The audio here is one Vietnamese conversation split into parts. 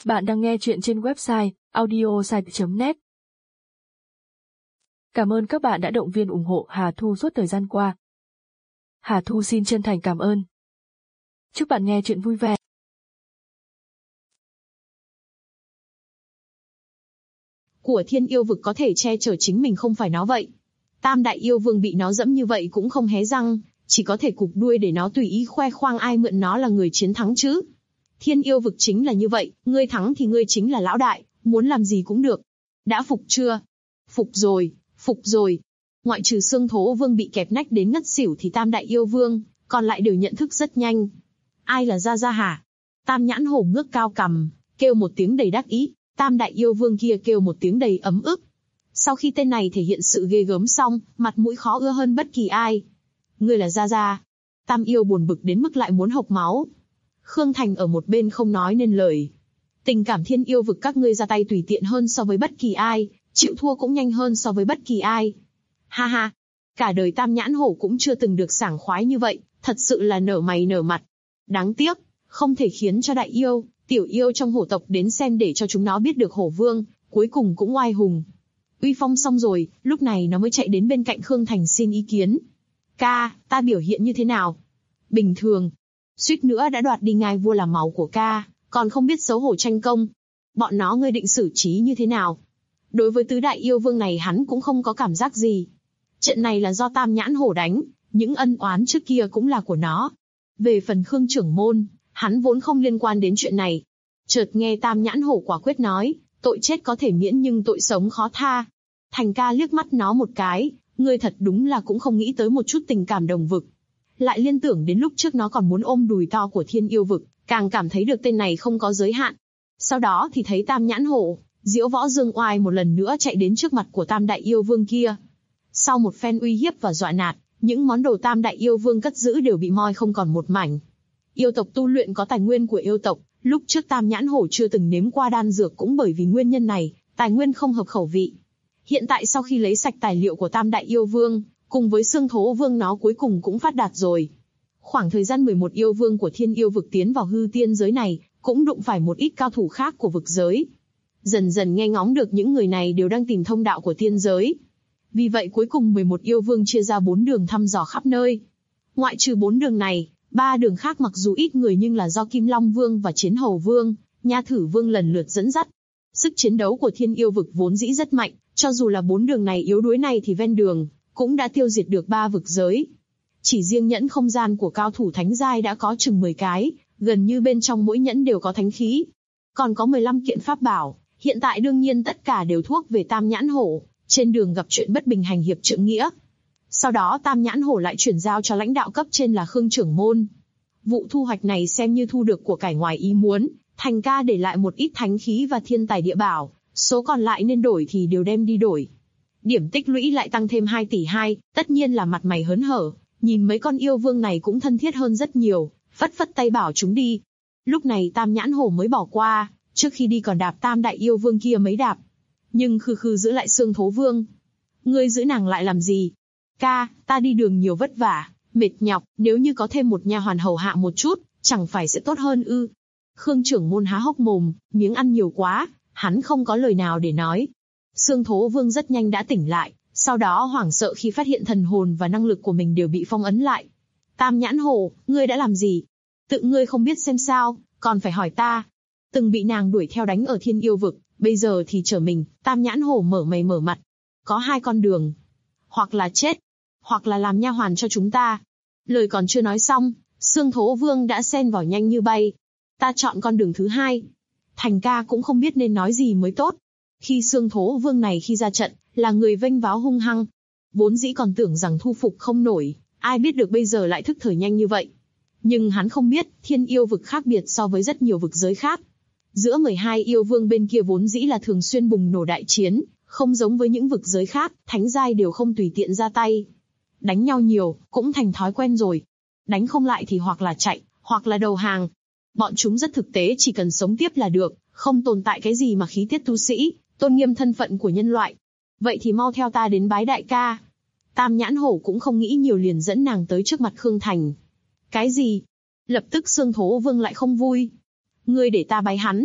Bạn đang nghe chuyện trên website audiosite.net. Cảm ơn các bạn đã động viên ủng hộ Hà Thu suốt thời gian qua. Hà Thu xin chân thành cảm ơn. Chúc bạn nghe chuyện vui vẻ. Của Thiên Yêu Vực có thể che chở chính mình không phải nó vậy. Tam Đại Yêu Vương bị nó dẫm như vậy cũng không hé răng, chỉ có thể cụp đuôi để nó tùy ý khoe khoang ai mượn nó là người chiến thắng chứ. Thiên Yêu Vực chính là như vậy, ngươi thắng thì ngươi chính là lão đại, muốn làm gì cũng được. Đã phục chưa? Phục rồi, phục rồi. Ngoại trừ Xương Thố Vương bị kẹp nách đến ngất xỉu thì Tam Đại Yêu Vương, còn lại đều nhận thức rất nhanh. Ai là Gia Gia hả? Tam Nhãn Hổ ngước cao cằm, kêu một tiếng đầy đắc ý, Tam Đại Yêu Vương kia kêu một tiếng đầy ấm ức. Sau khi tên này thể hiện sự ghê gớm xong, mặt mũi khó ưa hơn bất kỳ ai. Ngươi là Gia Gia. Tam Yêu buồn bực đến mức lại muốn hộc máu. Khương Thành ở một bên không nói nên lời. Tình cảm Thiên Yêu Vực các ngươi ra tay tùy tiện hơn so với bất kỳ ai, chịu thua cũng nhanh hơn so với bất kỳ ai. Ha ha, cả đời Tam Nhãn Hổ cũng chưa từng được sảng khoái như vậy, thật sự là nở mày nở mặt. Đáng tiếc, không thể khiến cho đại yêu, tiểu yêu trong hổ tộc đến xem để cho chúng nó biết được hổ vương, cuối cùng cũng oai hùng. Uy phong xong rồi, lúc này nó mới chạy đến bên cạnh Khương Thành xin ý kiến. Ca, ta biểu hiện như thế nào? Bình thường. Suýt nữa đã đoạt đi ngai vua làm máu của ca, còn không biết xấu hổ tranh công. Bọn nó ngươi định xử trí như thế nào? Đối với tứ đại yêu vương này hắn cũng không có cảm giác gì. Trận này là do Tam Nhãn Hổ đánh, những ân oán trước kia cũng là của nó. Về phần Khương trưởng môn, hắn vốn không liên quan đến chuyện này. Chợt nghe Tam Nhãn Hổ quả quyết nói, tội chết có thể miễn nhưng tội sống khó tha. Thành ca liếc mắt nó một cái, ngươi thật đúng là cũng không nghĩ tới một chút tình cảm đồng vực. Lại liên tưởng đến lúc trước nó còn muốn ôm đùi to của Thiên Yêu Vực, càng cảm thấy được tên này không có giới hạn. Sau đó thì thấy Tam Nhãn Hổ, Diễu Võ Dương Oai một lần nữa chạy đến trước mặt của Tam Đại Yêu Vương kia. Sau một phen uy hiếp và dọa nạt, những món đồ Tam Đại Yêu Vương cất giữ đều bị moi không còn một mảnh. Yêu tộc tu luyện có tài nguyên của yêu tộc, lúc trước Tam Nhãn Hổ chưa từng nếm qua đan dược cũng bởi vì nguyên nhân này, tài nguyên không hợp khẩu vị. Hiện tại sau khi lấy sạch tài liệu của Tam Đại Yêu Vương, cùng với Xương Thố Vương nó cuối cùng cũng phát đạt rồi. Khoảng thời gian 11 yêu vương của Thiên Yêu Vực tiến vào hư tiên giới này, cũng đụng phải một ít cao thủ khác của vực giới. Dần dần nghe ngóng được những người này đều đang tìm thông đạo của tiên giới. Vì vậy cuối cùng 11 yêu vương chia ra 4 đường thăm dò khắp nơi. Ngoại trừ 4 đường này, 3 đường khác mặc dù ít người nhưng là do Kim Long Vương và Chiến Hầu Vương, Nha Thử Vương lần lượt dẫn dắt. Sức chiến đấu của Thiên Yêu Vực vốn dĩ rất mạnh, cho dù là 4 đường này yếu đuối này thì ven đường cũng đã tiêu diệt được 3 vực giới. Chỉ riêng nhẫn không gian của cao thủ thánh giai đã có chừng 10 cái, gần như bên trong mỗi nhẫn đều có thánh khí. Còn có 15 kiện pháp bảo, hiện tại đương nhiên tất cả đều thuốc về Tam Nhãn Hổ, trên đường gặp chuyện bất bình hành hiệp trượng nghĩa. Sau đó Tam Nhãn Hổ lại chuyển giao cho lãnh đạo cấp trên là Khương trưởng môn. Vụ thu hoạch này xem như thu được của cải ngoài ý muốn, Thành ca để lại một ít thánh khí và thiên tài địa bảo, số còn lại nên đổi thì đều đem đi đổi. Điểm tích lũy lại tăng thêm 2 tỷ 2, tất nhiên là mặt mày hớn hở, nhìn mấy con yêu vương này cũng thân thiết hơn rất nhiều, phất phất tay bảo chúng đi. Lúc này Tam Nhãn Hổ mới bỏ qua, trước khi đi còn đạp Tam Đại Yêu Vương kia mấy đạp. Nhưng khư khư giữ lại Xương Thố Vương. Ngươi giữ nàng lại làm gì? Ca, ta đi đường nhiều vất vả, mệt nhọc, nếu như có thêm một nha hoàn hầu hạ một chút, chẳng phải sẽ tốt hơn ư? Khương trưởng môn há hốc mồm, miếng ăn nhiều quá, hắn không có lời nào để nói. Xương Thố Vương rất nhanh đã tỉnh lại, sau đó hoảng sợ khi phát hiện thần hồn và năng lực của mình đều bị phong ấn lại. Tam Nhãn Hổ, ngươi đã làm gì? Tự ngươi không biết xem sao, còn phải hỏi ta. Từng bị nàng đuổi theo đánh ở Thiên Yêu Vực, bây giờ thì trở mình. Tam Nhãn Hổ mở mày mở mặt. Có 2 con đường. Hoặc là chết, hoặc là làm nha hoàn cho chúng ta. Lời còn chưa nói xong, Xương Thố Vương đã xen vào nhanh như bay. Ta chọn con đường thứ 2. Thành ca cũng không biết nên nói gì mới tốt. Khi Xương Thố Vương này khi ra trận, là người vênh váo hung hăng. Vốn dĩ còn tưởng rằng thu phục không nổi, ai biết được bây giờ lại thức thời nhanh như vậy. Nhưng hắn không biết, Thiên Yêu Vực khác biệt so với rất nhiều vực giới khác. Giữa 12 yêu vương bên kia vốn dĩ là thường xuyên bùng nổ đại chiến, không giống với những vực giới khác, thánh giai đều không tùy tiện ra tay. Đánh nhau nhiều, cũng thành thói quen rồi. Đánh không lại thì hoặc là chạy, hoặc là đầu hàng. Bọn chúng rất thực tế, chỉ cần sống tiếp là được, không tồn tại cái gì mà khí tiết tu sĩ, tôn nghiêm thân phận của nhân loại. Vậy thì mau theo ta đến bái đại ca. Tam Nhãn Hổ cũng không nghĩ nhiều liền dẫn nàng tới trước mặt Khương Thành. Cái gì? Lập tức Xương Thố Vương lại không vui. Ngươi để ta bái hắn.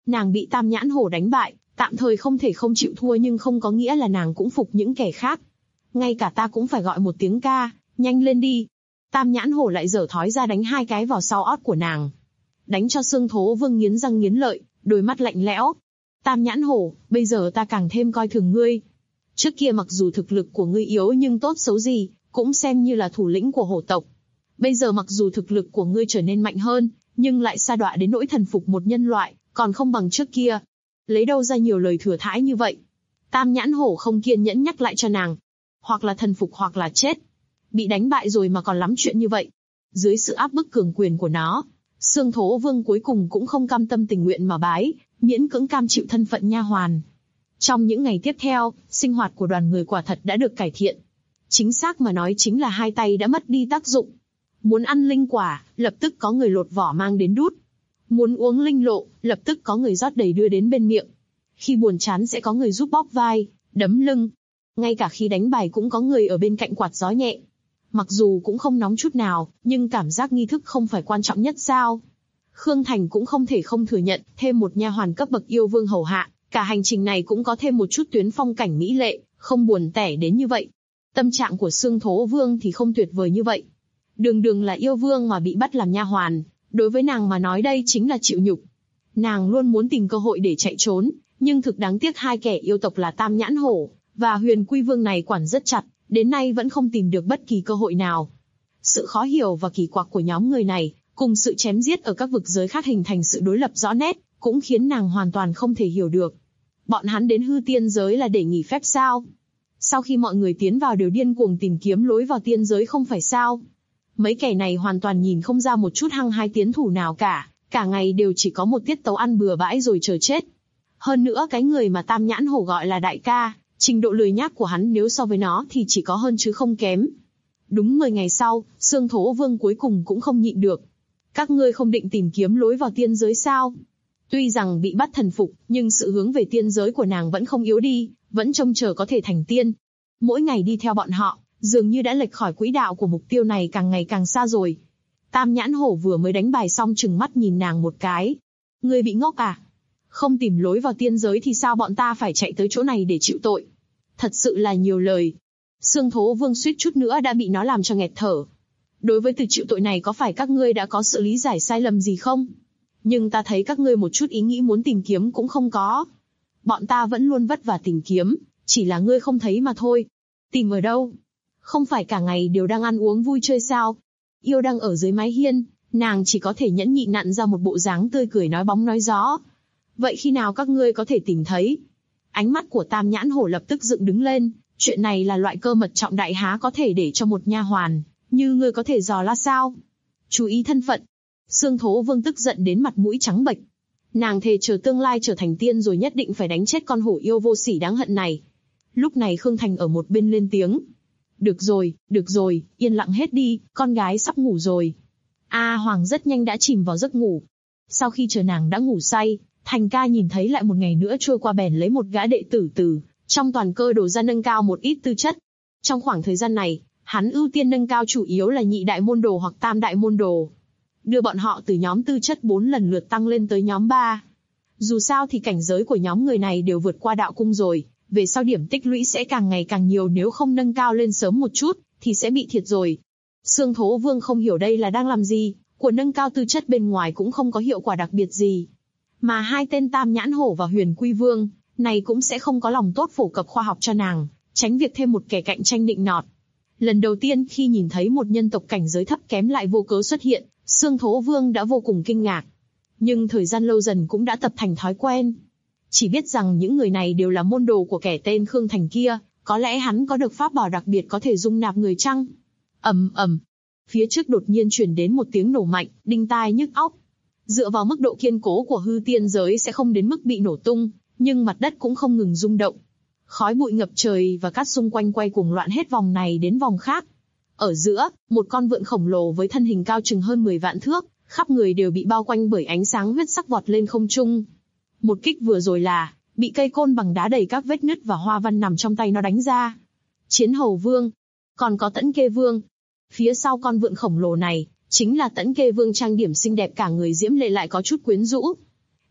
Nàng bị Tam Nhãn Hổ đánh bại, tạm thời không thể không chịu thua nhưng không có nghĩa là nàng cũng phục những kẻ khác. Ngay cả ta cũng phải gọi một tiếng ca, nhanh lên đi. Tam Nhãn Hổ lại giở thói ra đánh 2 cái vào sau ót của nàng. Đánh cho Xương Thố Vương nghiến răng nghiến lợi, đôi mắt lạnh lẽo. Tam Nhãn Hổ, bây giờ ta càng thêm coi thường ngươi. Trước kia mặc dù thực lực của ngươi yếu nhưng tốt xấu gì, cũng xem như là thủ lĩnh của hổ tộc. Bây giờ mặc dù thực lực của ngươi trở nên mạnh hơn, nhưng lại sa đọa đến nỗi thần phục một nhân loại, còn không bằng trước kia. Lấy đâu ra nhiều lời thừa thãi như vậy? Tam Nhãn Hổ không kiên nhẫn nhắc lại cho nàng. Hoặc là thần phục hoặc là chết. Bị đánh bại rồi mà còn lắm chuyện như vậy. Dưới sự áp bức cường quyền của nó, Xương Thố Vương cuối cùng cũng không cam tâm tình nguyện mà bái, miễn cưỡng cam chịu thân phận nha hoàn. Trong những ngày tiếp theo, sinh hoạt của đoàn người quả thật đã được cải thiện. Chính xác mà nói chính là 2 tay đã mất đi tác dụng. Muốn ăn linh quả, lập tức có người lột vỏ mang đến đút. Muốn uống linh lộ, lập tức có người rót đầy đưa đến bên miệng. Khi buồn chán sẽ có người giúp bóp vai, đấm lưng. Ngay cả khi đánh bài cũng có người ở bên cạnh quạt gió nhẹ. Mặc dù cũng không nóng chút nào, nhưng cảm giác nghi thức không phải quan trọng nhất sao? Khương Thành cũng không thể không thừa nhận, thêm một nha hoàn cấp bậc yêu vương hầu hạ, cả hành trình này cũng có thêm một chút tuyến phong cảnh mỹ lệ, không buồn tẻ đến như vậy. Tâm trạng của Xương Thố Vương thì không tuyệt vời như vậy. Đường đường là yêu vương mà bị bắt làm nha hoàn, đối với nàng mà nói đây chính là chịu nhục. Nàng luôn muốn tìm cơ hội để chạy trốn, nhưng thực đáng tiếc 2 kẻ yêu tộc là Tam Nhãn Hổ và Huyền Quy Vương này quản rất chặt, đến nay vẫn không tìm được bất kỳ cơ hội nào. Sự khó hiểu và kỳ quặc của nhóm người này, cùng sự chém giết ở các vực giới khác hình thành sự đối lập rõ nét, cũng khiến nàng hoàn toàn không thể hiểu được. Bọn hắn đến hư tiên giới là để nghỉ phép sao? Sau khi mọi người tiến vào đều điên cuồng tìm kiếm lối vào tiên giới không phải sao? Mấy kẻ này hoàn toàn nhìn không ra một chút hăng hái tiến thủ nào cả ngày đều chỉ có một tiết tấu ăn bừa bãi rồi chờ chết. Hơn nữa cái người mà Tam Nhãn Hổ gọi là đại ca, trình độ lười nhác của hắn nếu so với nó thì chỉ có hơn chứ không kém. Đúng 10 ngày sau, Xương Thố Vương cuối cùng cũng không nhịn được. Các ngươi không định tìm kiếm lối vào tiên giới sao? Tuy rằng bị bắt thần phục, nhưng sự hướng về tiên giới của nàng vẫn không yếu đi, vẫn trông chờ có thể thành tiên. Mỗi ngày đi theo bọn họ, dường như đã lệch khỏi quỹ đạo của mục tiêu này càng ngày càng xa rồi. Tam Nhãn Hổ vừa mới đánh bài xong trừng mắt nhìn nàng một cái. Ngươi bị ngốc à? Không tìm lối vào tiên giới thì sao bọn ta phải chạy tới chỗ này để chịu tội? Thật sự là nhiều lời. Xương Thố Vương suýt chút nữa đã bị nó làm cho nghẹt thở. Đối với từ chịu tội này có phải các ngươi đã có sự lý giải sai lầm gì không? Nhưng ta thấy các ngươi một chút ý nghĩ muốn tìm kiếm cũng không có. Bọn ta vẫn luôn vất vả tìm kiếm, chỉ là ngươi không thấy mà thôi. Tìm ở đâu? Không phải cả ngày đều đang ăn uống vui chơi sao? Yêu đang ở dưới mái hiên, nàng chỉ có thể nhẫn nhịn nặn ra một bộ dáng tươi cười nói bóng nói gió. Vậy khi nào các ngươi có thể tìm thấy? Ánh mắt của Tam Nhãn Hổ lập tức dựng đứng lên, chuyện này là loại cơ mật trọng đại há có thể để cho một nha hoàn như ngươi có thể dò la sao? Chú ý thân phận. Xương Thố Vương tức giận đến mặt mũi trắng bệch. Nàng thề chờ tương lai trở thành tiên rồi nhất định phải đánh chết con hổ yêu vô sỉ đáng hận này. Lúc này Khương Thành ở một bên lên tiếng. Được rồi, yên lặng hết đi, con gái sắp ngủ rồi. A Hoàng rất nhanh đã chìm vào giấc ngủ. Sau khi chờ nàng đã ngủ say, Thành ca nhìn thấy lại một ngày nữa trôi qua bèn lấy một gã đệ tử trong toàn cơ đổ ra nâng cao một ít tư chất. Trong khoảng thời gian này, hắn ưu tiên nâng cao chủ yếu là nhị đại môn đồ hoặc tam đại môn đồ. Đưa bọn họ từ nhóm tư chất 4 lần lượt tăng lên tới nhóm 3. Dù sao thì cảnh giới của nhóm người này đều vượt qua đạo cung rồi, về sau điểm tích lũy sẽ càng ngày càng nhiều, nếu không nâng cao lên sớm một chút, thì sẽ bị thiệt rồi. Xương Thố Vương không hiểu đây là đang làm gì, của nâng cao tư chất bên ngoài cũng không có hiệu quả đặc biệt gì. Mà 2 tên Tam Nhãn Hổ và Huyền Quy Vương này cũng sẽ không có lòng tốt phổ cập khoa học cho nàng, tránh việc thêm một kẻ cạnh tranh nịnh nọt. Lần đầu tiên khi nhìn thấy một nhân tộc cảnh giới thấp kém lại vô cớ xuất hiện, Xương Thố Vương đã vô cùng kinh ngạc. Nhưng thời gian lâu dần cũng đã tập thành thói quen. Chỉ biết rằng những người này đều là môn đồ của kẻ tên Khương Thành kia, có lẽ hắn có được pháp bảo đặc biệt có thể dung nạp người chăng? Ầm ầm. Phía trước đột nhiên truyền đến một tiếng nổ mạnh, đinh tai nhức óc. Dựa vào mức độ kiên cố của hư tiên giới sẽ không đến mức bị nổ tung, nhưng mặt đất cũng không ngừng rung động. Khói bụi ngập trời và cát xung quanh quay cuồng loạn hết vòng này đến vòng khác. Ở giữa, một con vượn khổng lồ với thân hình cao chừng hơn 10 vạn thước, khắp người đều bị bao quanh bởi ánh sáng huyết sắc vọt lên không trung. Một kích vừa rồi là, bị cây côn bằng đá đầy các vết nứt và hoa văn nằm trong tay nó đánh ra. Chiến Hầu Vương, còn có Tẫn Kê Vương. Phía sau con vượn khổng lồ này, chính là Tẫn Kê Vương trang điểm xinh đẹp cả người diễm lệ lại có chút quyến rũ.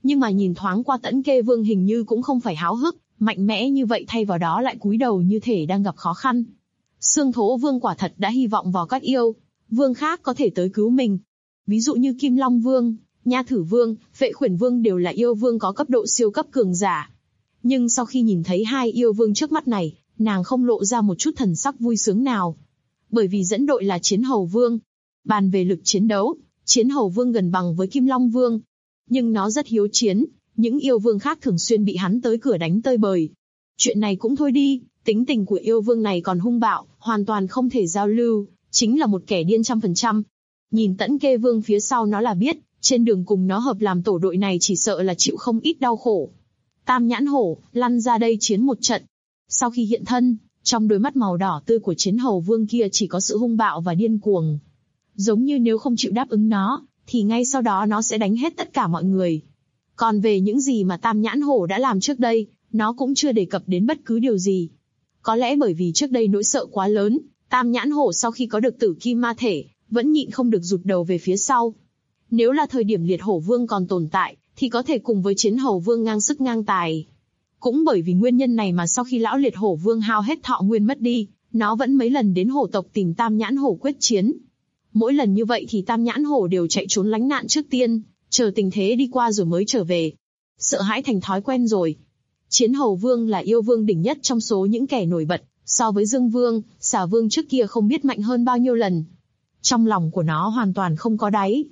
Nhưng mà nhìn thoáng qua Tẫn Kê Vương hình như cũng không phải háo hức, mạnh mẽ như vậy, thay vào đó lại cúi đầu như thể đang gặp khó khăn. Xương Thố Vương quả thật đã hy vọng vào các yêu vương khác có thể tới cứu mình. Ví dụ như Kim Long Vương, Nha Thử Vương, Vệ Khuyển Vương đều là yêu vương có cấp độ siêu cấp cường giả. Nhưng sau khi nhìn thấy hai yêu vương trước mắt này, nàng không lộ ra một chút thần sắc vui sướng nào. Bởi vì dẫn đội là Chiến Hầu Vương. Bàn về lực chiến đấu, Chiến Hầu Vương gần bằng với Kim Long Vương. Nhưng nó rất hiếu chiến, những yêu vương khác thường xuyên bị hắn tới cửa đánh tơi bời. Chuyện này cũng thôi đi, tính tình của yêu vương này còn hung bạo, hoàn toàn không thể giao lưu, chính là một kẻ điên 100%. Nhìn Tẫn Kê Vương phía sau nó là biết, trên đường cùng nó hợp làm tổ đội này chỉ sợ là chịu không ít đau khổ. Tam Nhãn Hổ, lăn ra đây chiến một trận. Sau khi hiện thân, trong đôi mắt màu đỏ tươi của Chiến Hầu Vương kia chỉ có sự hung bạo và điên cuồng. Giống như nếu không chịu đáp ứng nó, thì ngay sau đó nó sẽ đánh hết tất cả mọi người. Còn về những gì mà Tam Nhãn Hổ đã làm trước đây, nó cũng chưa đề cập đến bất cứ điều gì. Có lẽ bởi vì trước đây nỗi sợ quá lớn, Tam Nhãn Hổ sau khi có được Tử Kim Ma Thể, vẫn nhịn không được rụt đầu về phía sau. Nếu là thời điểm Liệt Hổ Vương còn tồn tại, thì có thể cùng với Chiến Hầu Vương ngang sức ngang tài. Cũng bởi vì nguyên nhân này mà sau khi lão Liệt Hổ Vương hao hết thọ nguyên mất đi, nó vẫn mấy lần đến hổ tộc tìm Tam Nhãn Hổ quyết chiến. Mỗi lần như vậy thì Tam Nhãn Hổ đều chạy trốn lánh nạn trước tiên, chờ tình thế đi qua rồi mới trở về. Sợ hãi thành thói quen rồi. Chiến Hầu Vương là yêu vương đỉnh nhất trong số những kẻ nổi bật, so với Dương Vương, Xà Vương trước kia không biết mạnh hơn bao nhiêu lần. Trong lòng của nó hoàn toàn không có đáy.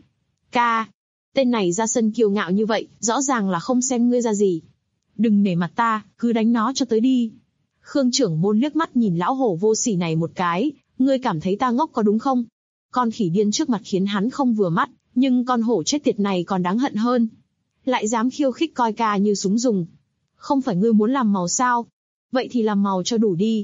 Tên này ra sân kiêu ngạo như vậy, rõ ràng là không xem ngươi ra gì. Đừng nể mặt ta, cứ đánh nó cho tới đi. Khương trưởng môn liếc mắt nhìn lão hổ vô sỉ này một cái, ngươi cảm thấy ta ngốc có đúng không? Con khỉ điên trước mặt khiến hắn không vừa mắt, nhưng con hổ chết tiệt này còn đáng hận hơn. Lại dám khiêu khích coi ca như súng dùng. Không phải ngươi muốn làm màu sao? Vậy thì làm màu cho đủ đi.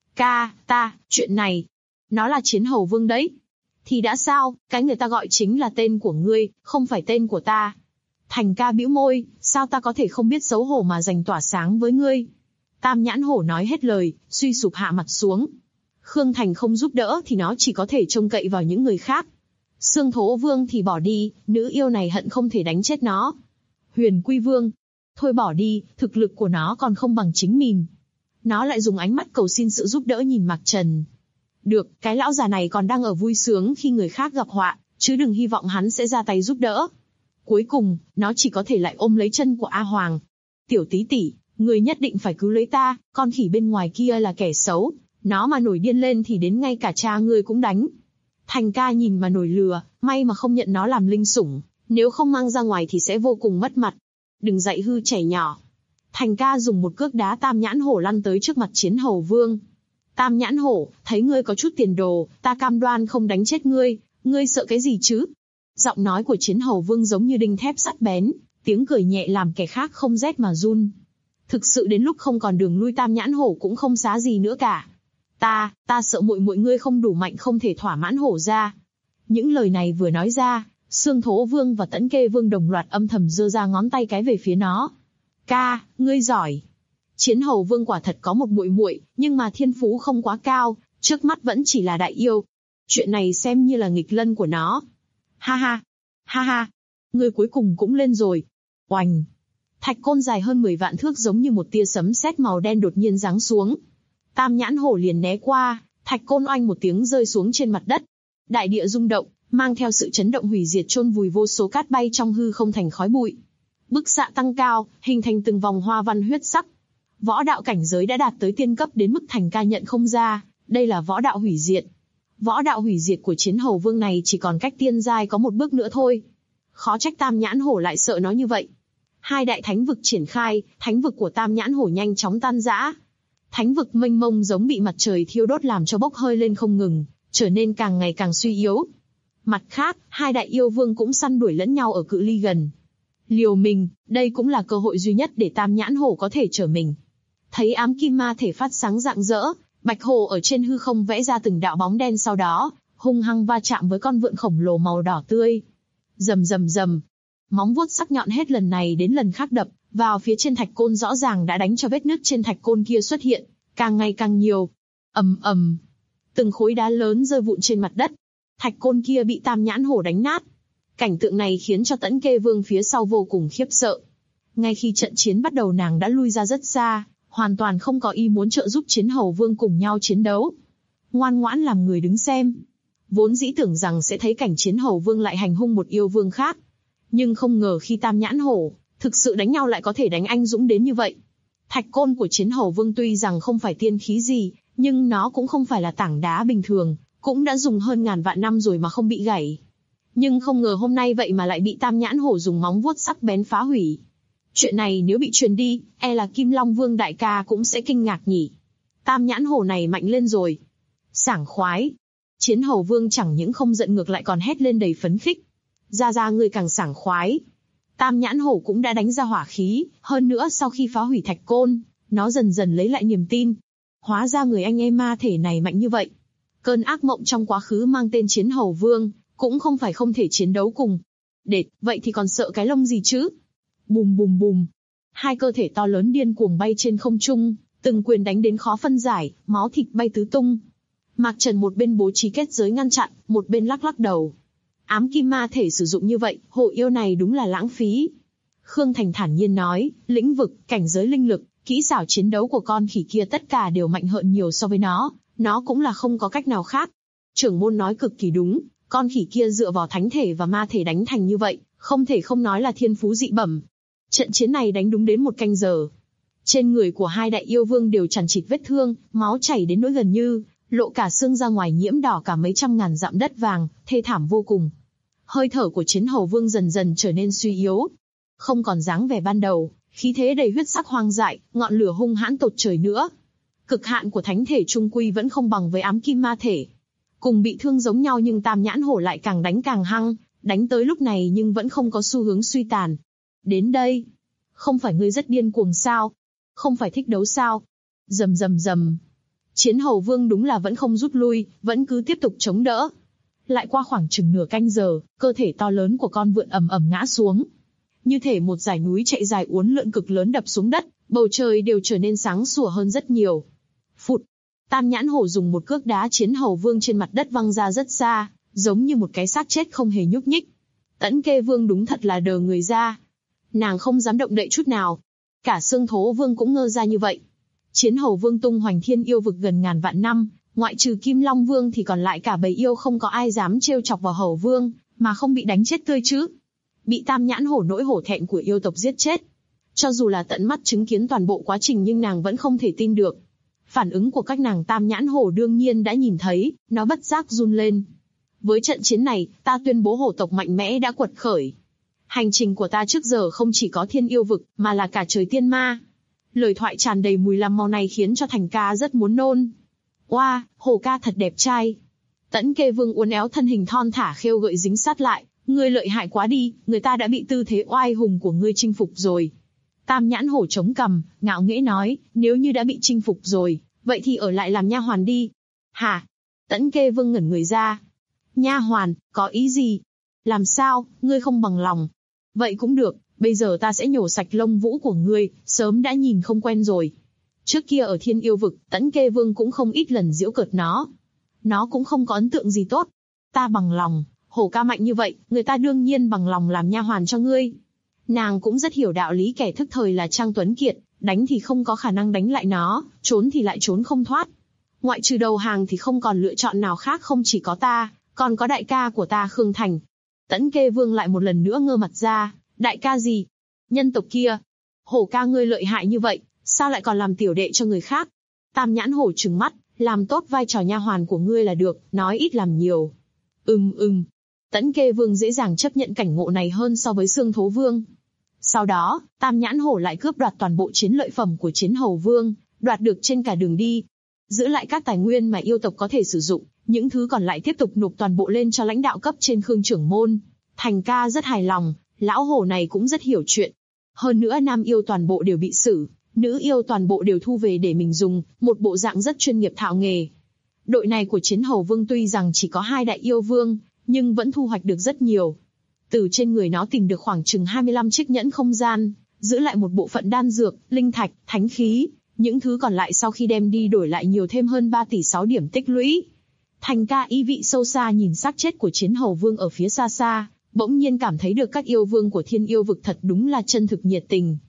Chuyện này, nó là Chiến Hầu Vương đấy. Thì đã sao, cái người ta gọi chính là tên của ngươi, không phải tên của ta. Thành ca bĩu môi, sao ta có thể không biết xấu hổ mà giành tỏa sáng với ngươi? Tam Nhãn Hổ nói hết lời, suy sụp hạ mặt xuống. Khương Thành không giúp đỡ thì nó chỉ có thể trông cậy vào những người khác. Xương Thố Vương thì bỏ đi, nữ yêu này hận không thể đánh chết nó. Huyền Quy Vương, thôi bỏ đi, thực lực của nó còn không bằng chính mình. Nó lại dùng ánh mắt cầu xin sự giúp đỡ nhìn Mạc Trần. Được, cái lão già này còn đang ở vui sướng khi người khác gặp họa, chứ đừng hy vọng hắn sẽ ra tay giúp đỡ. Cuối cùng, nó chỉ có thể lại ôm lấy chân của A Hoàng. Tiểu tí tỷ, người nhất định phải cứu lấy ta, con khỉ bên ngoài kia là kẻ xấu, nó mà nổi điên lên thì đến ngay cả cha ngươi cũng đánh. Thành ca nhìn mà nổi lừa, may mà không nhận nó làm linh sủng, nếu không mang ra ngoài thì sẽ vô cùng mất mặt. Đừng dạy hư trẻ nhỏ. Thành ca dùng một cước đá Tam Nhãn Hổ lăn tới trước mặt Chiến Hầu Vương. Tam Nhãn Hổ, thấy ngươi có chút tiền đồ, ta cam đoan không đánh chết ngươi, ngươi sợ cái gì chứ? Giọng nói của Chiến Hầu Vương giống như đinh thép sắc bén, tiếng cười nhẹ làm kẻ khác không rét mà run. Thực sự đến lúc không còn đường lui Tam Nhãn Hổ cũng không xá gì nữa cả. Ta sợ muội ngươi không đủ mạnh không thể thỏa mãn hổ ra. Những lời này vừa nói ra, Xương Thố Vương và Tẫn Kê Vương đồng loạt âm thầm giơ ra ngón tay cái về phía nó. Ngươi giỏi. Chiến Hầu Vương quả thật có một muội, nhưng mà thiên phú không quá cao, trước mắt vẫn chỉ là đại yêu. Chuyện này xem như là nghịch lân của nó. Ha ha, ngươi cuối cùng cũng lên rồi. Oành. Thạch côn dài hơn 10 vạn thước giống như một tia sấm sét màu đen đột nhiên giáng xuống. Tam Nhãn Hổ liền né qua, thạch côn oanh một tiếng rơi xuống trên mặt đất. Đại địa rung động, mang theo sự chấn động hủy diệt chôn vùi vô số cát bay trong hư không thành khói bụi. Bức xạ tăng cao, hình thành từng vòng hoa văn huyết sắc. Võ đạo cảnh giới đã đạt tới tiên cấp đến mức Thành ca nhận không ra, đây là võ đạo hủy diệt. Võ đạo hủy diệt của Chiến Hầu Vương này chỉ còn cách tiên giai có một bước nữa thôi. Khó trách Tam Nhãn Hổ lại sợ nó như vậy. Hai đại thánh vực triển khai, thánh vực của Tam Nhãn Hổ nhanh chóng tan rã. Thánh vực mênh mông giống bị mặt trời thiêu đốt làm cho bốc hơi lên không ngừng, trở nên càng ngày càng suy yếu. Mặt khác, hai đại yêu vương cũng săn đuổi lẫn nhau ở cự ly gần. Liều mình, đây cũng là cơ hội duy nhất để Tam Nhãn Hổ có thể trở mình. Thấy ám kim ma thể phát sáng rạng rỡ, bạch hổ ở trên hư không vẽ ra từng đạo bóng đen, sau đó hung hăng va chạm với con vượn khổng lồ màu đỏ tươi. Rầm rầm rầm, móng vuốt sắc nhọn hết lần này đến lần khác đập vào phía trên thạch côn, rõ ràng đã đánh cho vết nứt trên thạch côn kia xuất hiện càng ngày càng nhiều. Ầm ầm, từng khối đá lớn rơi vụn trên mặt đất. Thạch côn kia bị Tam Nhãn Hổ đánh nát. Cảnh tượng này khiến cho Tẫn Kê Vương phía sau vô cùng khiếp sợ. Ngay khi trận chiến bắt đầu nàng đã lui ra rất xa, hoàn toàn không có ý muốn trợ giúp Chiến Hầu Vương cùng nhau chiến đấu. Ngoan ngoãn làm người đứng xem. Vốn dĩ tưởng rằng sẽ thấy cảnh Chiến Hầu Vương lại hành hung một yêu vương khác. Nhưng không ngờ khi Tam Nhãn Hổ thực sự đánh nhau lại có thể đánh anh dũng đến như vậy. Thạch côn của Chiến Hầu Vương tuy rằng không phải tiên khí gì, nhưng nó cũng không phải là tảng đá bình thường, cũng đã dùng hơn ngàn vạn năm rồi mà không bị gãy. Nhưng không ngờ hôm nay vậy mà lại bị Tam Nhãn Hổ dùng móng vuốt sắc bén phá hủy. Chuyện này nếu bị truyền đi, e là Kim Long Vương đại ca cũng sẽ kinh ngạc nhỉ. Tam Nhãn Hổ này mạnh lên rồi. Sảng khoái. Chiến Hầu Vương chẳng những không giận ngược lại còn hét lên đầy phấn khích. Ra ngươi càng sảng khoái. Tam Nhãn Hổ cũng đã đánh ra hỏa khí, hơn nữa sau khi phá hủy thạch côn, nó dần dần lấy lại niềm tin. Hóa ra người anh em ma thể này mạnh như vậy. Cơn ác mộng trong quá khứ mang tên Chiến Hầu Vương, cũng không phải không thể chiến đấu cùng. Đệt, vậy thì còn sợ cái lông gì chứ? Bùm bùm bùm. Hai cơ thể to lớn điên cuồng bay trên không trung, từng quyền đánh đến khó phân giải, máu thịt bay tứ tung. Mạc Trần một bên bố trí kết giới ngăn chặn, một bên lắc lắc đầu. Ám kim ma thể sử dụng như vậy, hộ yêu này đúng là lãng phí. Khương Thành thản nhiên nói, lĩnh vực, cảnh giới linh lực, kỹ xảo chiến đấu của con khỉ kia tất cả đều mạnh hơn nhiều so với nó cũng là không có cách nào khác. Trưởng môn nói cực kỳ đúng, con khỉ kia dựa vào thánh thể và ma thể đánh thành như vậy, không thể không nói là thiên phú dị bẩm. Trận chiến này đánh đúng đến 1 canh giờ. Trên người của hai đại yêu vương đều chằng chịt vết thương, máu chảy đến nỗi gần như lộ cả xương ra ngoài, nhiễm đỏ cả mấy trăm ngàn dặm đất vàng, thê thảm vô cùng. Hơi thở của Chiến Hầu Vương dần dần trở nên suy yếu, không còn dáng vẻ ban đầu, khí thế đầy huyết sắc hoang dại, ngọn lửa hung hãn tột trời nữa. Cực hạn của thánh thể trung quy vẫn không bằng với ám kim ma thể. Cùng bị thương giống nhau nhưng Tam Nhãn Hổ lại càng đánh càng hăng, đánh tới lúc này nhưng vẫn không có xu hướng suy tàn. Đến đây, không phải ngươi rất điên cuồng sao? Không phải thích đấu sao? Rầm rầm rầm. Chiến Hầu Vương đúng là vẫn không rút lui, vẫn cứ tiếp tục chống đỡ. Lại qua khoảng chừng nửa canh giờ, cơ thể to lớn của con vượn ầm ầm ngã xuống. Như thể một dải núi chạy dài uốn lượn cực lớn đập xuống đất, bầu trời đều trở nên sáng sủa hơn rất nhiều. Phụt! Tam Nhãn Hổ dùng một cước đá Chiến Hầu Vương trên mặt đất văng ra rất xa, giống như một cái xác chết không hề nhúc nhích. Tẫn Kê Vương đúng thật là đờ người ra. Nàng không dám động đậy chút nào. Cả Xương Thố Vương cũng ngơ ra như vậy. Chiến Hầu Vương tung hoành thiên yêu vực gần ngàn vạn năm, ngoại trừ Kim Long Vương thì còn lại cả bầy yêu không có ai dám trêu chọc vào Hầu Vương, mà không bị đánh chết tươi chứ. Bị Tam Nhãn Hổ nỗi hổ thẹn của yêu tộc giết chết. Cho dù là tận mắt chứng kiến toàn bộ quá trình nhưng nàng vẫn không thể tin được. Phản ứng của các nàng Tam Nhãn Hổ đương nhiên đã nhìn thấy, nó bất giác run lên. Với trận chiến này, ta tuyên bố hổ tộc mạnh mẽ đã quật khởi. Hành trình của ta trước giờ không chỉ có thiên yêu vực, mà là cả trời tiên ma. Lời thoại tràn đầy mùi làm màu này khiến cho Thành ca rất muốn nôn. Oa, hổ ca thật đẹp trai. Tẫn Kê Vương uốn éo thân hình thon thả khêu gợi dính sát lại. Ngươi lợi hại quá đi, người ta đã bị tư thế oai hùng của ngươi chinh phục rồi. Tam Nhãn Hổ chống cằm, ngạo nghễ nói, nếu như đã bị chinh phục rồi, vậy thì ở lại làm nha hoàn đi. Hả? Tẫn Kê Vương ngẩn người ra. Nha hoàn, có ý gì? Làm sao, ngươi không bằng lòng? Vậy cũng được, bây giờ ta sẽ nhổ sạch lông vũ của ngươi, sớm đã nhìn không quen rồi. Trước kia ở thiên yêu vực, Tẫn Kê Vương cũng không ít lần giễu cợt nó. Nó cũng không có ấn tượng gì tốt. Ta bằng lòng, hổ ca mạnh như vậy, người ta đương nhiên bằng lòng làm nha hoàn cho ngươi. Nàng cũng rất hiểu đạo lý kẻ thức thời là Trang Tuấn Kiệt, đánh thì không có khả năng đánh lại nó, trốn thì lại trốn không thoát. Ngoại trừ đầu hàng thì không còn lựa chọn nào khác, không chỉ có ta, còn có đại ca của ta Khương Thành. Tẫn Kê Vương lại một lần nữa ngơ mặt ra, đại ca gì? Nhân tộc kia. Hổ ca ngươi lợi hại như vậy, sao lại còn làm tiểu đệ cho người khác? Tam Nhãn Hổ trừng mắt, làm tốt vai trò nha hoàn của ngươi là được, nói ít làm nhiều. Tẫn Kê Vương dễ dàng chấp nhận cảnh ngộ này hơn so với Xương Thố Vương. Sau đó, Tam Nhãn Hổ lại cướp đoạt toàn bộ chiến lợi phẩm của Chiến Hầu Vương, đoạt được trên cả đường đi. Giữ lại các tài nguyên mà yêu tộc có thể sử dụng, những thứ còn lại tiếp tục nộp toàn bộ lên cho lãnh đạo cấp trên Khương trưởng môn. Thành ca rất hài lòng, lão hổ này cũng rất hiểu chuyện. Hơn nữa nam yêu toàn bộ đều bị xử, nữ yêu toàn bộ đều thu về để mình dùng, một bộ dạng rất chuyên nghiệp thạo nghề. Đội này của Chiến Hầu Vương tuy rằng chỉ có 2 đại yêu vương, nhưng vẫn thu hoạch được rất nhiều. Từ trên người nó tìm được khoảng chừng 25 chiếc nhẫn không gian, giữ lại một bộ phận đan dược, linh thạch, thánh khí, những thứ còn lại sau khi đem đi đổi lại nhiều thêm hơn 3 tỷ 6 điểm tích lũy. Thành ca ý vị sâu xa nhìn xác chết của Chiến Hầu Vương ở phía xa xa, bỗng nhiên cảm thấy được các yêu vương của thiên yêu vực thật đúng là chân thực nhiệt tình.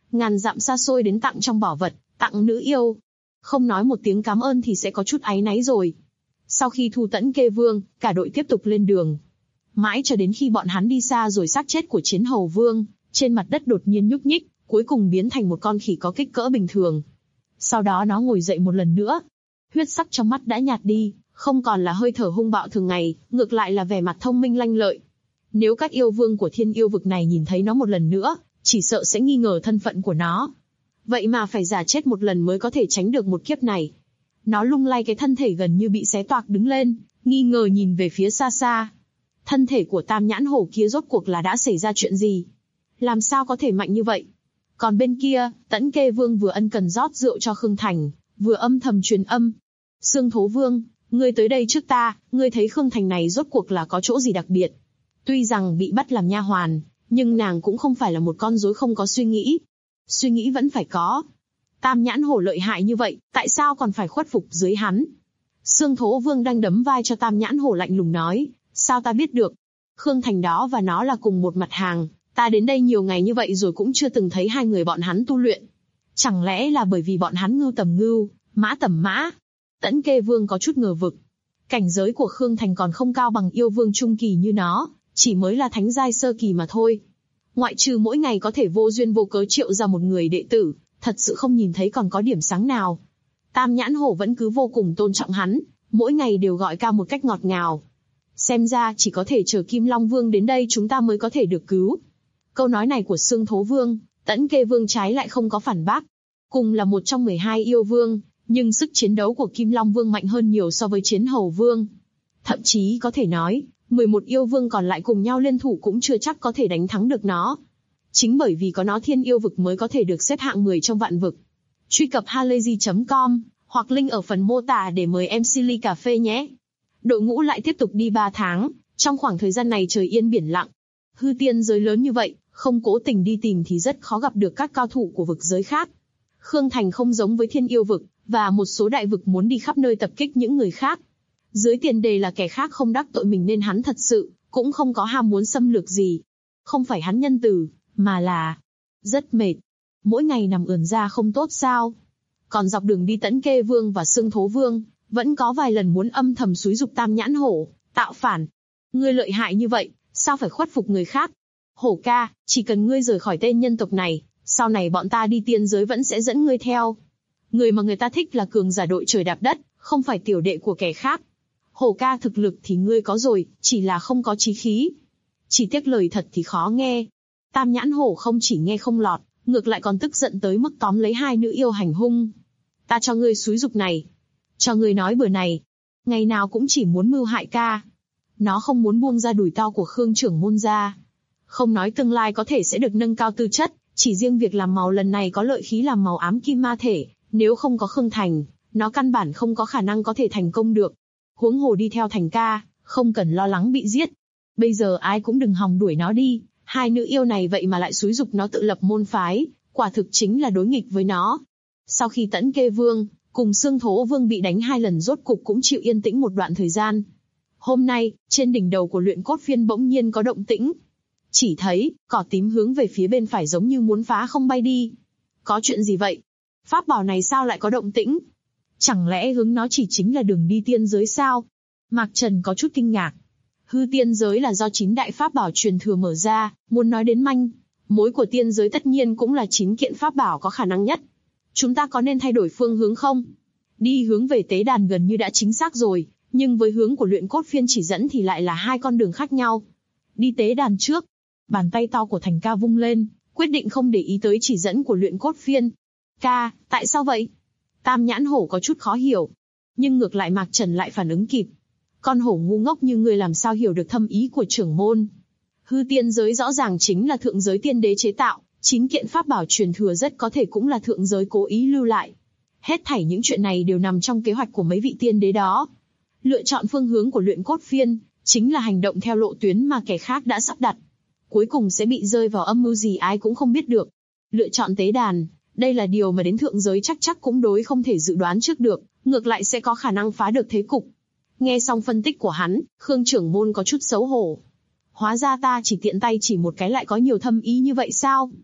ngàn dặm xa xôi đến tặng trong bảo vật, tặng nữ yêu. Không nói một tiếng cảm ơn thì sẽ có chút áy náy rồi. Sau khi thu Tẫn Kê Vương, cả đội tiếp tục lên đường. Mãi cho đến khi bọn hắn đi xa rồi, xác chết của Chiến Hầu Vương trên mặt đất đột nhiên nhúc nhích, cuối cùng biến thành một con khỉ có kích cỡ bình thường. Sau đó nó ngồi dậy một lần nữa. Huyết sắc trong mắt đã nhạt đi, không còn là hơi thở hung bạo thường ngày, ngược lại là vẻ mặt thông minh lanh lợi. Nếu các yêu vương của thiên yêu vực này nhìn thấy nó một lần nữa, chỉ sợ sẽ nghi ngờ thân phận của nó. Vậy mà phải giả chết một lần mới có thể tránh được một kiếp này. Nó lung lay cái thân thể gần như bị xé toạc đứng lên, nghi ngờ nhìn về phía xa xa. Thân thể của Tam Nhãn Hổ kia rốt cuộc là đã xảy ra chuyện gì? Làm sao có thể mạnh như vậy? Còn bên kia, Tẫn Kê Vương vừa ân cần rót rượu cho Khương Thành, vừa âm thầm truyền âm. Xương Thố Vương, ngươi tới đây trước ta, ngươi thấy Khương Thành này rốt cuộc là có chỗ gì đặc biệt? Tuy rằng bị bắt làm nha hoàn, nhưng nàng cũng không phải là một con rối không có suy nghĩ. Suy nghĩ vẫn phải có. Tam Nhãn Hổ lợi hại như vậy, tại sao còn phải khuất phục dưới hắn? Xương Thố Vương đang đấm vai cho Tam Nhãn Hổ lạnh lùng nói, sao ta biết được? Khương Thành đó và nó là cùng một mặt hàng, ta đến đây nhiều ngày như vậy rồi cũng chưa từng thấy hai người bọn hắn tu luyện. Chẳng lẽ là bởi vì bọn hắn ngưu tầm ngưu, mã tầm mã? Tẫn Kê Vương có chút ngờ vực. Cảnh giới của Khương Thành còn không cao bằng yêu vương trung kỳ như nó, chỉ mới là thánh giai sơ kỳ mà thôi. Ngoại trừ mỗi ngày có thể vô duyên vô cớ triệu ra một người đệ tử, thật sự không nhìn thấy còn có điểm sáng nào. Tam Nhãn Hổ vẫn cứ vô cùng tôn trọng hắn, mỗi ngày đều gọi ca một cách ngọt ngào. Xem ra chỉ có thể chờ Kim Long Vương đến đây chúng ta mới có thể được cứu. Câu nói này của Xương Thố Vương, Tẫn Kê Vương trái lại không có phản bác. Cùng là một trong 12 yêu vương, nhưng sức chiến đấu của Kim Long Vương mạnh hơn nhiều so với Chiến Hầu Vương. Thậm chí có thể nói, 11 yêu vương còn lại cùng nhau liên thủ cũng chưa chắc có thể đánh thắng được nó. Chính bởi vì có nó thiên yêu vực mới có thể được xếp hạng 10 trong vạn vực. Truy cập halayzi.com, hoặc link ở phần mô tả để mời MC ly cà phê nhé. Đội ngũ lại tiếp tục đi 3 tháng, trong khoảng thời gian này trời yên biển lặng. Hư tiên giới lớn như vậy, không cố tình đi tìm thì rất khó gặp được các cao thủ của vực giới khác. Khương Thành không giống với thiên yêu vực, và một số đại vực muốn đi khắp nơi tập kích những người khác. Dưới tiền đề là kẻ khác không đắc tội mình nên hắn thật sự, cũng không có ham muốn xâm lược gì. Không phải hắn nhân từ, mà là rất mệt. Mỗi ngày nằm ườn ra không tốt sao? Còn dọc đường đi Tẫn Kê Vương và Xương Thố Vương, vẫn có vài lần muốn âm thầm xúi giục Tam Nhãn Hổ, tạo phản. Ngươi lợi hại như vậy, sao phải khuất phục người khác? Hổ ca, chỉ cần ngươi rời khỏi tên nhân tộc này, sau này bọn ta đi tiên giới vẫn sẽ dẫn ngươi theo. Người mà người ta thích là cường giả đội trời đạp đất, không phải tiểu đệ của kẻ khác. Hổ ca thực lực thì ngươi có rồi, chỉ là không có chí khí. Chỉ tiếc lời thật thì khó nghe. Tam Nhãn Hổ không chỉ nghe không lọt, ngược lại còn tức giận tới mức tóm lấy hai nữ yêu hành hung. Ta cho ngươi xúi giục này. Cho ngươi nói bữa này. Ngày nào cũng chỉ muốn mưu hại ca. Nó không muốn buông ra đùi to của Khương trưởng môn ra. Không nói tương lai có thể sẽ được nâng cao tư chất, chỉ riêng việc làm màu lần này có lợi khí làm màu ám kim ma thể, nếu không có Khương Thành, nó căn bản không có khả năng có thể thành công được. Huống hồ đi theo Thành ca, không cần lo lắng bị giết. Bây giờ ai cũng đừng hòng đuổi nó đi, hai nữ yêu này vậy mà lại xúi giục nó tự lập môn phái, quả thực chính là đối nghịch với nó. Sau khi Tẫn Kê Vương cùng Xương Thố Vương bị đánh 2 lần rốt cục cũng chịu yên tĩnh một đoạn thời gian. Hôm nay, trên đỉnh đầu của Luyện Cốt Phiên bỗng nhiên có động tĩnh. Chỉ thấy, cỏ tím hướng về phía bên phải giống như muốn phá không bay đi. Có chuyện gì vậy? Pháp bảo này sao lại có động tĩnh? Chẳng lẽ hướng nó chỉ chính là đường đi tiên giới sao? Mạc Trần có chút kinh ngạc. Hư tiên giới là do 9 đại pháp bảo truyền thừa mở ra, muốn nói đến manh mối của tiên giới tất nhiên cũng là 9 kiện pháp bảo có khả năng nhất. Chúng ta có nên thay đổi phương hướng không? Đi hướng về tế đàn gần như đã chính xác rồi, nhưng với hướng của Luyện Cốt Phiên chỉ dẫn thì lại là 2 con đường khác nhau. Đi tế đàn trước. Bàn tay to của Thành ca vung lên, quyết định không để ý tới chỉ dẫn của Luyện Cốt Phiên. Ca, tại sao vậy? Tam Nhãn Hổ có chút khó hiểu. Nhưng ngược lại Mạc Trần lại phản ứng kịp. Con hổ ngu ngốc như ngươi làm sao hiểu được thâm ý của trưởng môn? Hư tiên giới rõ ràng chính là thượng giới tiên đế chế tạo, 9 kiện pháp bảo truyền thừa rất có thể cũng là thượng giới cố ý lưu lại. Hết thảy những chuyện này đều nằm trong kế hoạch của mấy vị tiên đế đó. Lựa chọn phương hướng của Luyện Cốt Phiên, chính là hành động theo lộ tuyến mà kẻ khác đã sắp đặt. Cuối cùng sẽ bị rơi vào âm mưu gì ai cũng không biết được. Lựa chọn tế đàn, đây là điều mà đến thượng giới chắc cũng đối không thể dự đoán trước được, ngược lại sẽ có khả năng phá được thế cục. Nghe xong phân tích của hắn, Khương trưởng môn có chút xấu hổ. Hóa ra ta chỉ tiện tay chỉ một cái lại có nhiều thâm ý như vậy sao?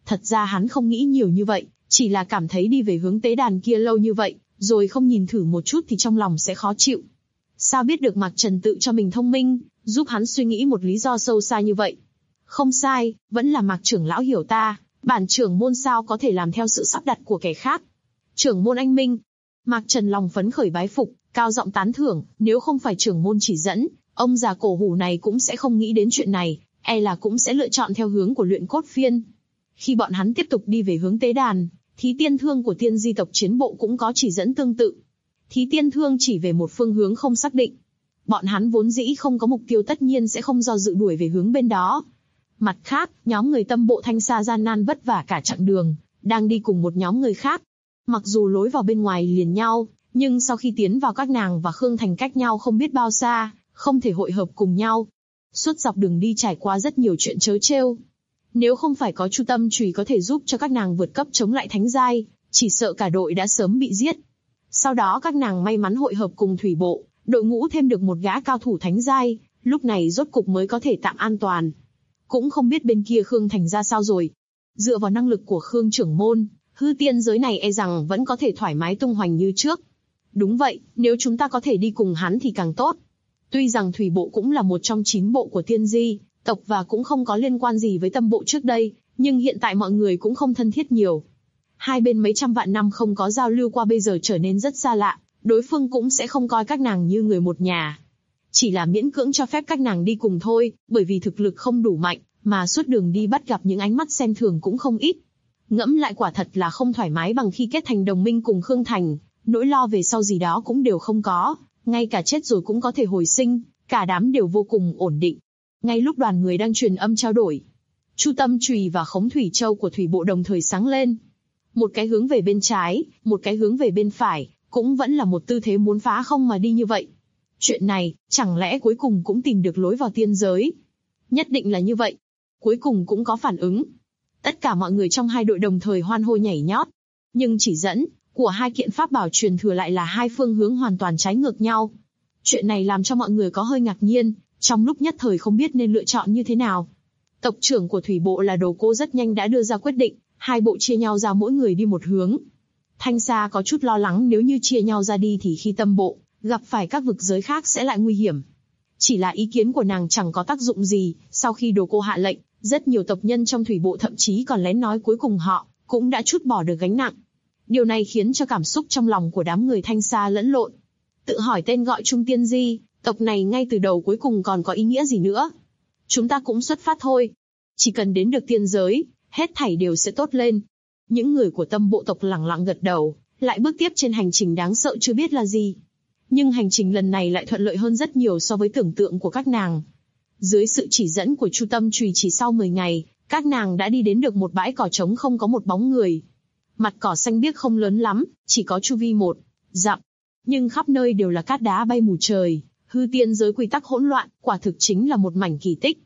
Thật ra hắn không nghĩ nhiều như vậy, chỉ là cảm thấy đi về hướng tế đàn kia lâu như vậy, rồi không nhìn thử một chút thì trong lòng sẽ khó chịu. Sao biết được Mạc Trần tự cho mình thông minh, giúp hắn suy nghĩ một lý do sâu xa như vậy. Không sai, vẫn là Mạc trưởng lão hiểu ta, bản trưởng môn sao có thể làm theo sự sắp đặt của kẻ khác. Trưởng môn anh minh. Mạc Trần lòng phấn khởi bái phục, cao giọng tán thưởng, nếu không phải trưởng môn chỉ dẫn, ông già cổ hủ này cũng sẽ không nghĩ đến chuyện này, e là cũng sẽ lựa chọn theo hướng của luyện cốt phiên. Khi bọn hắn tiếp tục đi về hướng tế đàn, Thí Tiên Thương của Tiên Di tộc chiến bộ cũng có chỉ dẫn tương tự. Thí Tiên Thương chỉ về một phương hướng không xác định. Bọn hắn vốn dĩ không có mục tiêu tất nhiên sẽ không do dự đuổi về hướng bên đó. Mặt khác, nhóm người Tâm Bộ Thanh Sa gian nan vất vả cả chặng đường, đang đi cùng một nhóm người khác. Mặc dù lối vào bên ngoài liền nhau, nhưng sau khi tiến vào các nàng và Khương Thành cách nhau không biết bao xa, không thể hội hợp cùng nhau. Suốt dọc đường đi trải qua rất nhiều chuyện trớ trêu. Nếu không phải có Chu Tâm Chùy có thể giúp cho các nàng vượt cấp chống lại thánh giai, chỉ sợ cả đội đã sớm bị giết. Sau đó các nàng may mắn hội hợp cùng thủy bộ, đội ngũ thêm được một gã cao thủ thánh giai, lúc này rốt cục mới có thể tạm an toàn. Cũng không biết bên kia Khương Thành ra sao rồi. Dựa vào năng lực của Khương trưởng môn, hư tiên giới này e rằng vẫn có thể thoải mái tung hoành như trước. Đúng vậy, nếu chúng ta có thể đi cùng hắn thì càng tốt. Tuy rằng thủy bộ cũng là một trong 9 bộ của tiên di tộc và cũng không có liên quan gì với Tâm Bộ trước đây, nhưng hiện tại mọi người cũng không thân thiết nhiều. Hai bên mấy trăm vạn năm không có giao lưu qua bây giờ trở nên rất xa lạ, đối phương cũng sẽ không coi các nàng như người một nhà. Chỉ là miễn cưỡng cho phép các nàng đi cùng thôi, bởi vì thực lực không đủ mạnh, mà suốt đường đi bắt gặp những ánh mắt xem thường cũng không ít. Ngẫm lại quả thật là không thoải mái bằng khi kết thành đồng minh cùng Khương Thành, nỗi lo về sau gì đó cũng đều không có, ngay cả chết rồi cũng có thể hồi sinh, cả đám đều vô cùng ổn định. Ngay lúc đoàn người đang truyền âm trao đổi, Chu Tâm Chùy và Khống Thủy Châu của thủy bộ đồng thời sáng lên. Một cái hướng về bên trái, một cái hướng về bên phải, cũng vẫn là một tư thế muốn phá không mà đi như vậy. Chuyện này, chẳng lẽ cuối cùng cũng tìm được lối vào tiên giới? Nhất định là như vậy. Cuối cùng cũng có phản ứng. Tất cả mọi người trong hai đội đồng thời hoan hô nhảy nhót. Nhưng chỉ dẫn của hai kiện pháp bảo truyền thừa lại là hai phương hướng hoàn toàn trái ngược nhau. Chuyện này làm cho mọi người có hơi ngạc nhiên, trong lúc nhất thời không biết nên lựa chọn như thế nào. Tộc trưởng của thủy bộ là Đồ Cô rất nhanh đã đưa ra quyết định, hai bộ chia nhau ra mỗi người đi một hướng. Thanh Sa có chút lo lắng nếu như chia nhau ra đi thì khi Tâm Bộ gặp phải các vực giới khác sẽ lại nguy hiểm. Chỉ là ý kiến của nàng chẳng có tác dụng gì, sau khi Đồ Cô hạ lệnh, rất nhiều tộc nhân trong thủy bộ thậm chí còn lén nói cuối cùng họ cũng đã trút bỏ được gánh nặng. Điều này khiến cho cảm xúc trong lòng của đám người Thanh Sa lẫn lộn. Tự hỏi tên gọi Trung Tiên Di tộc này ngay từ đầu cuối cùng còn có ý nghĩa gì nữa. Chúng ta cũng xuất phát thôi. Chỉ cần đến được tiên giới, hết thảy đều sẽ tốt lên. Những người của Tâm Bộ tộc lẳng lặng gật đầu, lại bước tiếp trên hành trình đáng sợ chưa biết là gì. Nhưng hành trình lần này lại thuận lợi hơn rất nhiều so với tưởng tượng của các nàng. Dưới sự chỉ dẫn của Chu Tâm Chùy chỉ sau 10 ngày, các nàng đã đi đến được một bãi cỏ trống không có một bóng người. Mặt cỏ xanh biếc không lớn lắm, chỉ có chu vi 1 dặm. Nhưng khắp nơi đều là cát đá bay mù trời, hư tiên giới quy tắc hỗn loạn, quả thực chính là một mảnh kỳ tích.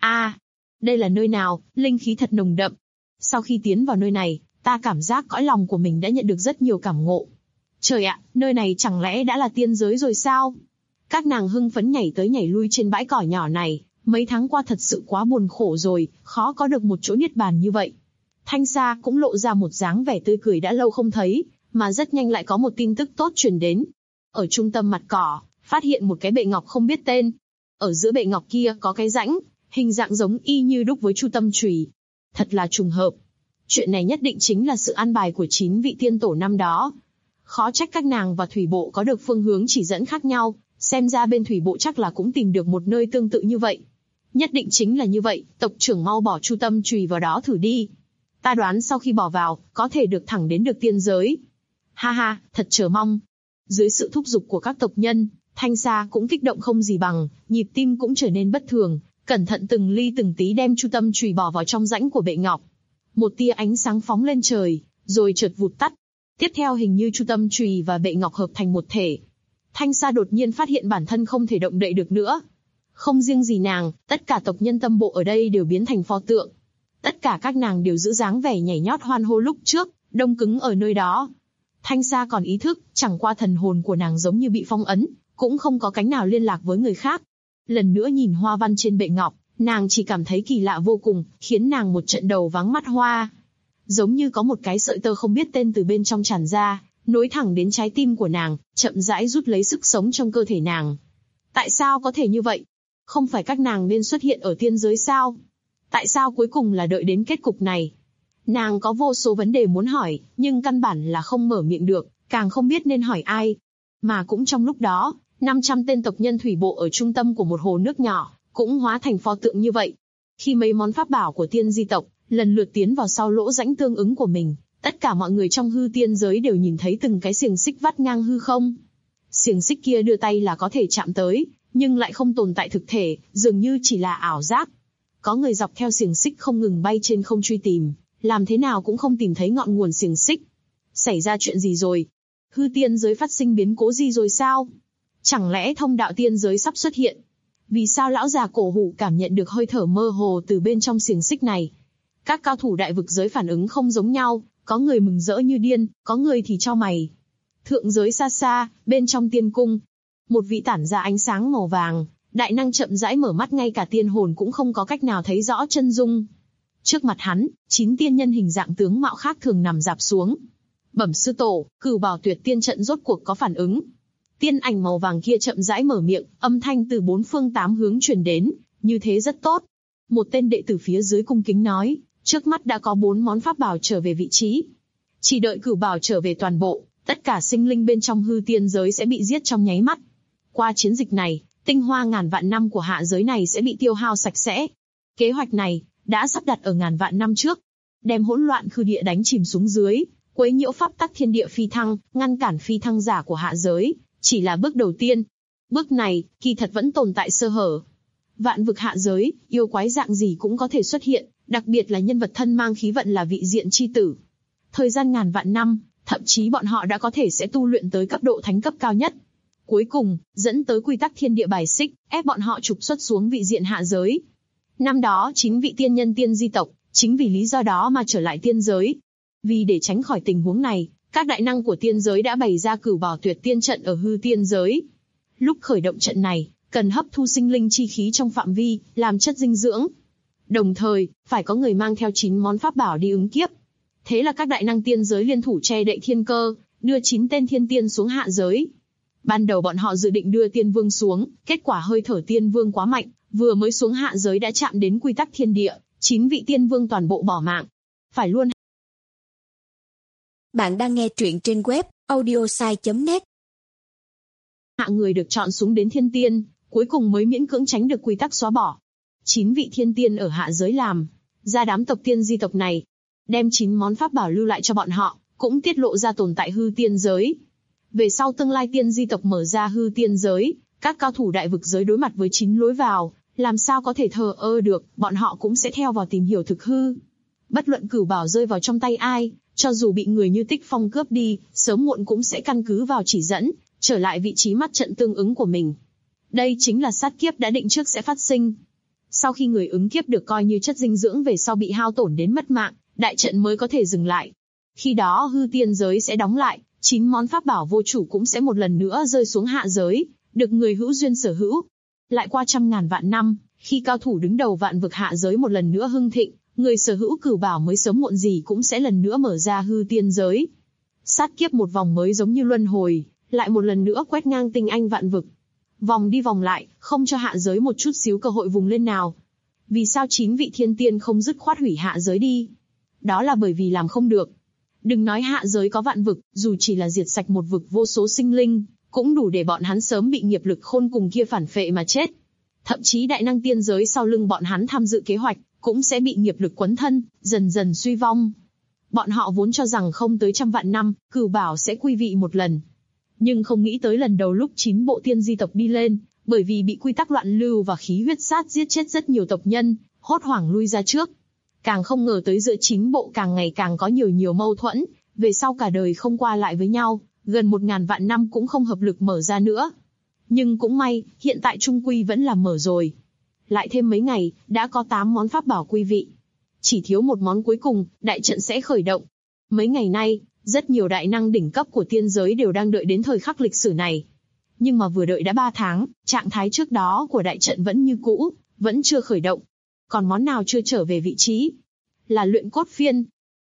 Đây là nơi nào, linh khí thật nồng đậm. Sau khi tiến vào nơi này, ta cảm giác cõi lòng của mình đã nhận được rất nhiều cảm ngộ. Trời ạ, nơi này chẳng lẽ đã là tiên giới rồi sao? Các nàng hưng phấn nhảy tới nhảy lui trên bãi cỏ nhỏ này, mấy tháng qua thật sự quá buồn khổ rồi, khó có được một chỗ niết bàn như vậy. Thanh Sa cũng lộ ra một dáng vẻ tươi cười đã lâu không thấy, mà rất nhanh lại có một tin tức tốt truyền đến. Ở trung tâm mặt cỏ, phát hiện một cái bệ ngọc không biết tên. Ở giữa bệ ngọc kia có cái rãnh, hình dạng giống y như đúc với Chu Tâm Chùy. Thật là trùng hợp. Chuyện này nhất định chính là sự an bài của 9 vị tiên tổ năm đó. Khó trách các nàng và thủy bộ có được phương hướng chỉ dẫn khác nhau, xem ra bên thủy bộ chắc là cũng tìm được một nơi tương tự như vậy. Nhất định chính là như vậy, tộc trưởng mau bỏ Chu Tâm Chùy vào đó thử đi. Ta đoán sau khi bỏ vào, có thể được thẳng đến được tiên giới. Ha ha, thật chờ mong. Dưới sự thúc giục của các tộc nhân, Thanh Sa cũng kích động không gì bằng, nhịp tim cũng trở nên bất thường, cẩn thận từng ly từng tí đem Chu Tâm Chùy bỏ vào trong rãnh của bệ ngọc. Một tia ánh sáng phóng lên trời, rồi chợt vụt tắt. Tiếp theo hình như Chu Tâm Chùy và bệ ngọc hợp thành một thể. Thanh Sa đột nhiên phát hiện bản thân không thể động đậy được nữa. Không riêng gì nàng, tất cả tộc nhân Tâm Bộ ở đây đều biến thành pho tượng. Tất cả các nàng đều giữ dáng vẻ nhảy nhót hoan hô lúc trước, đông cứng ở nơi đó. Thanh Sa còn ý thức, chẳng qua thần hồn của nàng giống như bị phong ấn, cũng không có cánh nào liên lạc với người khác. Lần nữa nhìn hoa văn trên bệ ngọc, nàng chỉ cảm thấy kỳ lạ vô cùng, khiến nàng một trận đầu váng mắt hoa. giống như có một cái sợi tơ không biết tên từ bên trong tràn ra, nối thẳng đến trái tim của nàng, chậm rãi rút lấy sức sống trong cơ thể nàng. Tại sao có thể như vậy? Không phải các nàng nên xuất hiện ở tiên giới sao? Tại sao cuối cùng là đợi đến kết cục này? Nàng có vô số vấn đề muốn hỏi, nhưng căn bản là không mở miệng được, càng không biết nên hỏi ai. Mà cũng trong lúc đó, 500 tên tộc nhân thủy bộ ở trung tâm của một hồ nước nhỏ, cũng hóa thành pho tượng như vậy. Khi mấy món pháp bảo của tiên di tộc lần lượt tiến vào sau lỗ rãnh tương ứng của mình, tất cả mọi người trong hư tiên giới đều nhìn thấy từng cái xiềng xích vắt ngang hư không. Xiềng xích kia đưa tay là có thể chạm tới, nhưng lại không tồn tại thực thể, dường như chỉ là ảo giác. Có người dọc theo xiềng xích không ngừng bay trên không truy tìm, làm thế nào cũng không tìm thấy ngọn nguồn xiềng xích. Xảy ra chuyện gì rồi? Hư tiên giới phát sinh biến cố gì rồi sao? Chẳng lẽ thông đạo tiên giới sắp xuất hiện? Vì sao lão già cổ hủ cảm nhận được hơi thở mơ hồ từ bên trong xiềng xích này? Các cao thủ đại vực giới phản ứng không giống nhau, có người mừng rỡ như điên, có người thì chau mày. Thượng giới xa xa, bên trong tiên cung, một vị tản ra ánh sáng màu vàng, đại năng chậm rãi mở mắt, ngay cả tiên hồn cũng không có cách nào thấy rõ chân dung. Trước mặt hắn, 9 tiên nhân hình dạng tướng mạo khác thường nằm rạp xuống. Bẩm sư tổ, Cửu Bảo Tuyệt tiên trận rốt cuộc có phản ứng. Tiên ảnh màu vàng kia chậm rãi mở miệng, âm thanh từ 4 phương 8 hướng truyền đến, như thế rất tốt. Một tên đệ tử phía dưới cung kính nói, trước mắt đã có 4 món pháp bảo trở về vị trí. Chỉ đợi Cửu Bảo trở về toàn bộ, tất cả sinh linh bên trong hư tiên giới sẽ bị giết trong nháy mắt. Qua chiến dịch này, tinh hoa ngàn vạn năm của hạ giới này sẽ bị tiêu hao sạch sẽ. Kế hoạch này đã sắp đặt ở ngàn vạn năm trước, đem hỗn loạn khư địa đánh chìm xuống dưới, quấy nhiễu pháp tắc thiên địa phi thăng, ngăn cản phi thăng giả của hạ giới, chỉ là bước đầu tiên. Bước này, kỳ thật vẫn tồn tại sơ hở. Vạn vực hạ giới, yêu quái dạng gì cũng có thể xuất hiện, đặc biệt là nhân vật thân mang khí vận là vị diện chi tử. Thời gian ngàn vạn năm, thậm chí bọn họ đã có thể sẽ tu luyện tới cấp độ thánh cấp cao nhất. Cuối cùng, dẫn tới quy tắc thiên địa bài xích, ép bọn họ trục xuất xuống vị diện hạ giới. Năm đó 9 vị tiên nhân tiên di tộc, chính vì lý do đó mà trở lại tiên giới. Vì để tránh khỏi tình huống này, các đại năng của tiên giới đã bày ra Cửu Bảo Tuyệt tiên trận ở hư tiên giới. Lúc khởi động trận này, cần hấp thu sinh linh chi khí trong phạm vi, làm chất dinh dưỡng. Đồng thời, phải có người mang theo 9 món pháp bảo đi ứng kiếp. Thế là các đại năng tiên giới liên thủ che đậy thiên cơ, đưa 9 tên thiên tiên xuống hạ giới. Ban đầu bọn họ dự định đưa tiên vương xuống, kết quả hơi thở tiên vương quá mạnh, vừa mới xuống hạ giới đã chạm đến quy tắc thiên địa, 9 vị tiên vương toàn bộ bỏ mạng. Phải luôn. Bạn đang nghe truyện trên web audiosai.net. Hạ người được chọn xuống đến thiên tiên, cuối cùng mới miễn cưỡng tránh được quy tắc xóa bỏ. 9 vị thiên tiên ở hạ giới làm ra đám tộc tiên di tộc này, đem 9 món pháp bảo lưu lại cho bọn họ, cũng tiết lộ ra tồn tại hư tiên giới. Về sau tương lai tiên di tộc mở ra hư tiên giới, các cao thủ đại vực giới đối mặt với 9 lối vào, làm sao có thể thờ ơ được, bọn họ cũng sẽ theo vào tìm hiểu thực hư. Bất luận cửu bảo rơi vào trong tay ai, cho dù bị người như Tích Phong cướp đi, sớm muộn cũng sẽ căn cứ vào chỉ dẫn, trở lại vị trí mắt trận tương ứng của mình. Đây chính là sát kiếp đã định trước sẽ phát sinh. Sau khi người ứng kiếp được coi như chất dinh dưỡng về sau bị hao tổn đến mất mạng, đại trận mới có thể dừng lại. Khi đó hư tiên giới sẽ đóng lại, 9 món pháp bảo vô chủ cũng sẽ một lần nữa rơi xuống hạ giới, được người hữu duyên sở hữu. Lại qua trăm ngàn vạn năm, khi cao thủ đứng đầu vạn vực hạ giới một lần nữa hưng thịnh, người sở hữu cửu bảo mới sớm muộn gì cũng sẽ lần nữa mở ra hư tiên giới. Sát kiếp một vòng mới giống như luân hồi, lại một lần nữa quét ngang tinh anh vạn vực. Vòng đi vòng lại, không cho hạ giới một chút xíu cơ hội vùng lên nào. Vì sao 9 vị thiên tiên không dứt khoát hủy hạ giới đi? Đó là bởi vì làm không được. Đừng nói hạ giới có vạn vực, dù chỉ là diệt sạch một vực vô số sinh linh, cũng đủ để bọn hắn sớm bị nghiệp lực khôn cùng kia phản phệ mà chết. Thậm chí đại năng tiên giới sau lưng bọn hắn tham dự kế hoạch, cũng sẽ bị nghiệp lực quấn thân, dần dần suy vong. Bọn họ vốn cho rằng không tới trăm vạn năm, cửu bảo sẽ quy vị một lần. Nhưng không nghĩ tới lần đầu lúc 9 bộ tiên di tộc đi lên, bởi vì bị quy tắc loạn lưu và khí huyết sát giết chết rất nhiều tộc nhân, hốt hoảng lui ra trước. Càng không ngờ tới giữa 9 bộ càng ngày càng có nhiều mâu thuẫn, về sau cả đời không qua lại với nhau, gần 1000 vạn năm cũng không hợp lực mở ra nữa. Nhưng cũng may, hiện tại trung quy vẫn là mở rồi. Lại thêm mấy ngày, đã có 8 món pháp bảo quy vị. Chỉ thiếu một món cuối cùng, đại trận sẽ khởi động. Mấy ngày nay, rất nhiều đại năng đỉnh cấp của tiên giới đều đang đợi đến thời khắc lịch sử này. Nhưng mà vừa đợi đã 3 tháng, trạng thái trước đó của đại trận vẫn như cũ, vẫn chưa khởi động. Còn món nào chưa trở về vị trí? Là luyện cốt phiên.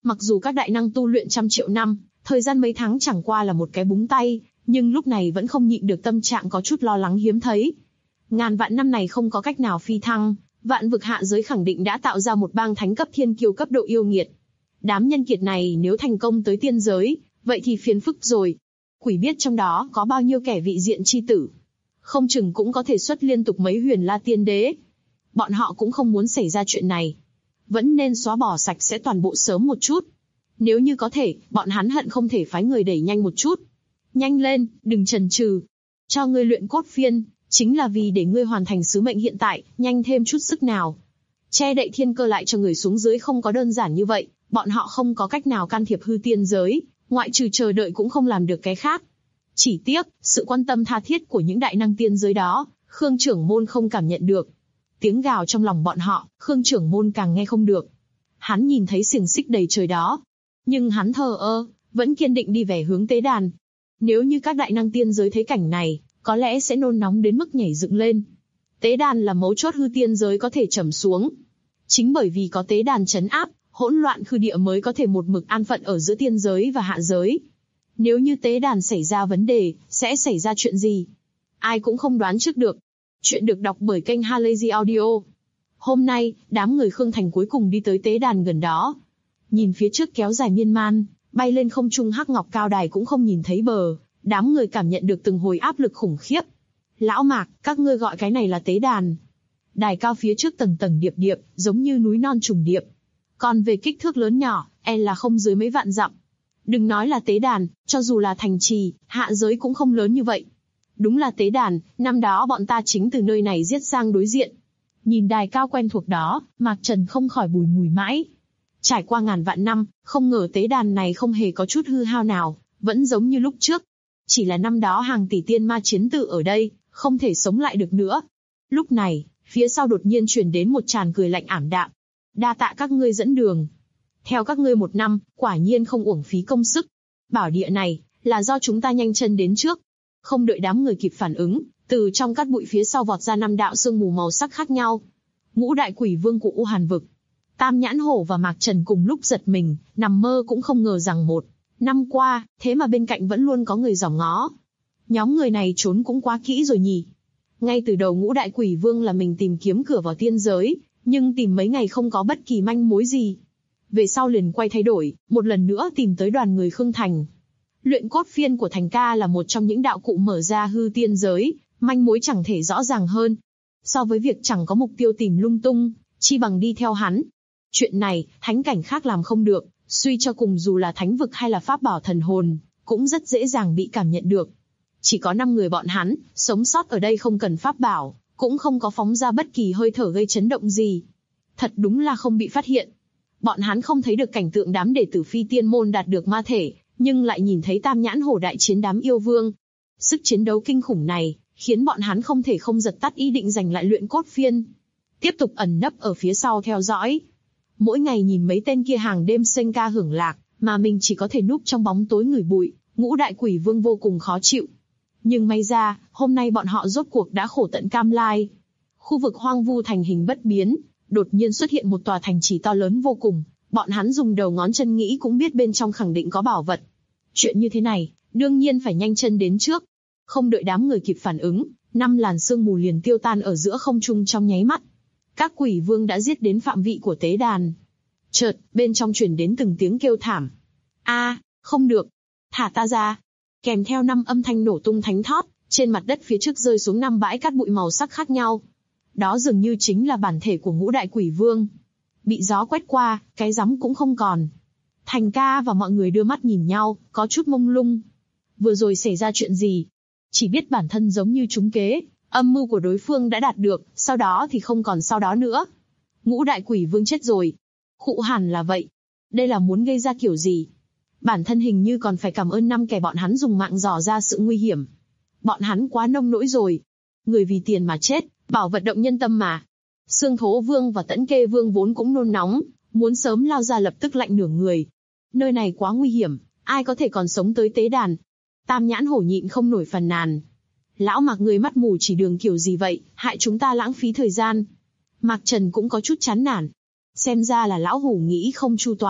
Mặc dù các đại năng tu luyện trăm triệu năm, thời gian mấy tháng chẳng qua là một cái búng tay, nhưng lúc này vẫn không nhịn được tâm trạng có chút lo lắng hiếm thấy. Ngàn vạn năm này không có cách nào phi thăng, vạn vực hạ giới khẳng định đã tạo ra một bang thánh cấp thiên kiêu cấp độ yêu nghiệt. Đám nhân kiệt này nếu thành công tới tiên giới, vậy thì phiền phức rồi. Quỷ biết trong đó có bao nhiêu kẻ vị diện chi tử. Không chừng cũng có thể xuất liên tục mấy huyền la tiên đế. Bọn họ cũng không muốn xảy ra chuyện này. Vẫn nên xóa bỏ sạch sẽ toàn bộ sớm một chút. Nếu như có thể, bọn hắn hận không thể phái người đẩy nhanh một chút. Nhanh lên, đừng chần chừ. Cho ngươi luyện cốt phiên, chính là vì để ngươi hoàn thành sứ mệnh hiện tại, nhanh thêm chút sức nào. Che đậy thiên cơ lại cho người xuống dưới không có đơn giản như vậy, bọn họ không có cách nào can thiệp hư tiên giới, ngoại trừ chờ đợi cũng không làm được cái khác. Chỉ tiếc, sự quan tâm tha thiết của những đại năng tiên giới đó, Khương trưởng môn không cảm nhận được. Tiếng gào trong lòng bọn họ, Khương trưởng môn càng nghe không được. Hắn nhìn thấy xiềng xích đầy trời đó, nhưng hắn thờ ơ, vẫn kiên định đi về hướng tế đàn. Nếu như các đại năng tiên giới thấy cảnh này, có lẽ sẽ nôn nóng đến mức nhảy dựng lên. Tế đàn là mấu chốt hư tiên giới có thể trầm xuống. Chính bởi vì có tế đàn trấn áp, hỗn loạn khư địa mới có thể một mực an phận ở giữa tiên giới và hạ giới. Nếu như tế đàn xảy ra vấn đề, sẽ xảy ra chuyện gì? Ai cũng không đoán trước được. Chuyện được đọc bởi kênh Halazy Audio. Hôm nay, đám người Khương Thành cuối cùng đi tới tế đàn gần đó. Nhìn phía trước kéo dài miên man, bay lên không trung hắc ngọc cao đài cũng không nhìn thấy bờ, đám người cảm nhận được từng hồi áp lực khủng khiếp. Lão Mạc, các ngươi gọi cái này là tế đàn. Đài cao phía trước tầng tầng điệp điệp, giống như núi non trùng điệp. Còn về kích thước lớn nhỏ, là không dưới mấy vạn dặm. Đừng nói là tế đàn, cho dù là thành trì, hạ giới cũng không lớn như vậy. Đúng là tế đàn, năm đó bọn ta chính từ nơi này giết sang đối diện. Nhìn đài cao quen thuộc đó, Mạc Trần không khỏi bùi ngùi mãi. Trải qua ngàn vạn năm, không ngờ tế đàn này không hề có chút hư hao nào, vẫn giống như lúc trước. Chỉ là năm đó hàng tỷ tiên ma chiến tử ở đây, không thể sống lại được nữa. Lúc này, phía sau đột nhiên truyền đến một tràng cười lạnh ảm đạm. Đa tạ các ngươi dẫn đường. Theo các ngươi một năm, quả nhiên không uổng phí công sức. Bảo địa này, là do chúng ta nhanh chân đến trước. Không đợi đám người kịp phản ứng, từ trong cát bụi phía sau vọt ra 5 đạo sương mù màu sắc khác nhau. Ngũ đại quỷ vương của U Hàn vực. Tam Nhãn Hổ và Mạc Trần cùng lúc giật mình, nằm mơ cũng không ngờ rằng 1 năm qua, thế mà bên cạnh vẫn luôn có người dòm ngó. Nhóm người này trốn cũng quá kỹ rồi nhỉ. Ngay từ đầu ngũ đại quỷ vương là mình tìm kiếm cửa vào tiên giới, nhưng tìm mấy ngày không có bất kỳ manh mối gì. Về sau liền quay thay đổi, một lần nữa tìm tới đoàn người Khương Thành. Luyện cốt phiên của Thành ca là một trong những đạo cụ mở ra hư tiên giới, manh mối chẳng thể rõ ràng hơn. So với việc chẳng có mục tiêu tìm lung tung, chi bằng đi theo hắn. Chuyện này, thánh cảnh khác làm không được, suy cho cùng dù là thánh vực hay là pháp bảo thần hồn, cũng rất dễ dàng bị cảm nhận được. Chỉ có 5 người bọn hắn, sống sót ở đây không cần pháp bảo, cũng không có phóng ra bất kỳ hơi thở gây chấn động gì. Thật đúng là không bị phát hiện. Bọn hắn không thấy được cảnh tượng đám đệ tử phi tiên môn đạt được ma thể, nhưng lại nhìn thấy Tam Nhãn Hổ đại chiến đám yêu vương. Sức chiến đấu kinh khủng này, khiến bọn hắn không thể không giật tắt ý định giành lại luyện cốt phiên. Tiếp tục ẩn nấp ở phía sau theo dõi. Mỗi ngày nhìn mấy tên kia hàng đêm sinh ca hưởng lạc, mà mình chỉ có thể núp trong bóng tối ngửi bụi, ngũ đại quỷ vương vô cùng khó chịu. Nhưng may ra, hôm nay bọn họ rốt cuộc đã khổ tận cam lai. Khu vực hoang vu thành hình bất biến, đột nhiên xuất hiện một tòa thành trì to lớn vô cùng, bọn hắn dùng đầu ngón chân nghĩ cũng biết bên trong khẳng định có bảo vật. Chuyện như thế này, đương nhiên phải nhanh chân đến trước. Không đợi đám người kịp phản ứng, 5 làn sương mù liền tiêu tan ở giữa không trung trong nháy mắt. Các quỷ vương đã giết đến phạm vị của tế đàn. Chợt, bên trong truyền đến từng tiếng kêu thảm. Không được, thả ta ra. Kèm theo 5 âm thanh nổ tung thánh thót, trên mặt đất phía trước rơi xuống 5 bãi cát bụi màu sắc khác nhau. Đó dường như chính là bản thể của ngũ đại quỷ vương. Bị gió quét qua, cái rắm cũng không còn. Thành ca và mọi người đưa mắt nhìn nhau, có chút mông lung. Vừa rồi xảy ra chuyện gì? Chỉ biết bản thân giống như trúng kế, âm mưu của đối phương đã đạt được, sau đó thì không còn sau đó nữa. Ngũ đại quỷ vương chết rồi. Khụ hẳn là vậy. Đây là muốn gây ra kiểu gì? Bản thân hình như còn phải cảm ơn 5 kẻ bọn hắn dùng mạng dò ra sự nguy hiểm. Bọn hắn quá nông nỗi rồi. Người vì tiền mà chết, bảo vật động nhân tâm mà. Xương Thố Vương và Tẫn Kê Vương vốn cũng nôn nóng, muốn sớm lao ra lập tức lạnh nửa người. Nơi này quá nguy hiểm, ai có thể còn sống tới tế đàn? Tam Nhãn Hổ nhịn không nổi phàn nàn. Lão Mạc người mắt mù chỉ đường kiểu gì vậy, hại chúng ta lãng phí thời gian. Mạc Trần cũng có chút chán nản. Xem ra là lão hổ nghĩ không chu toàn,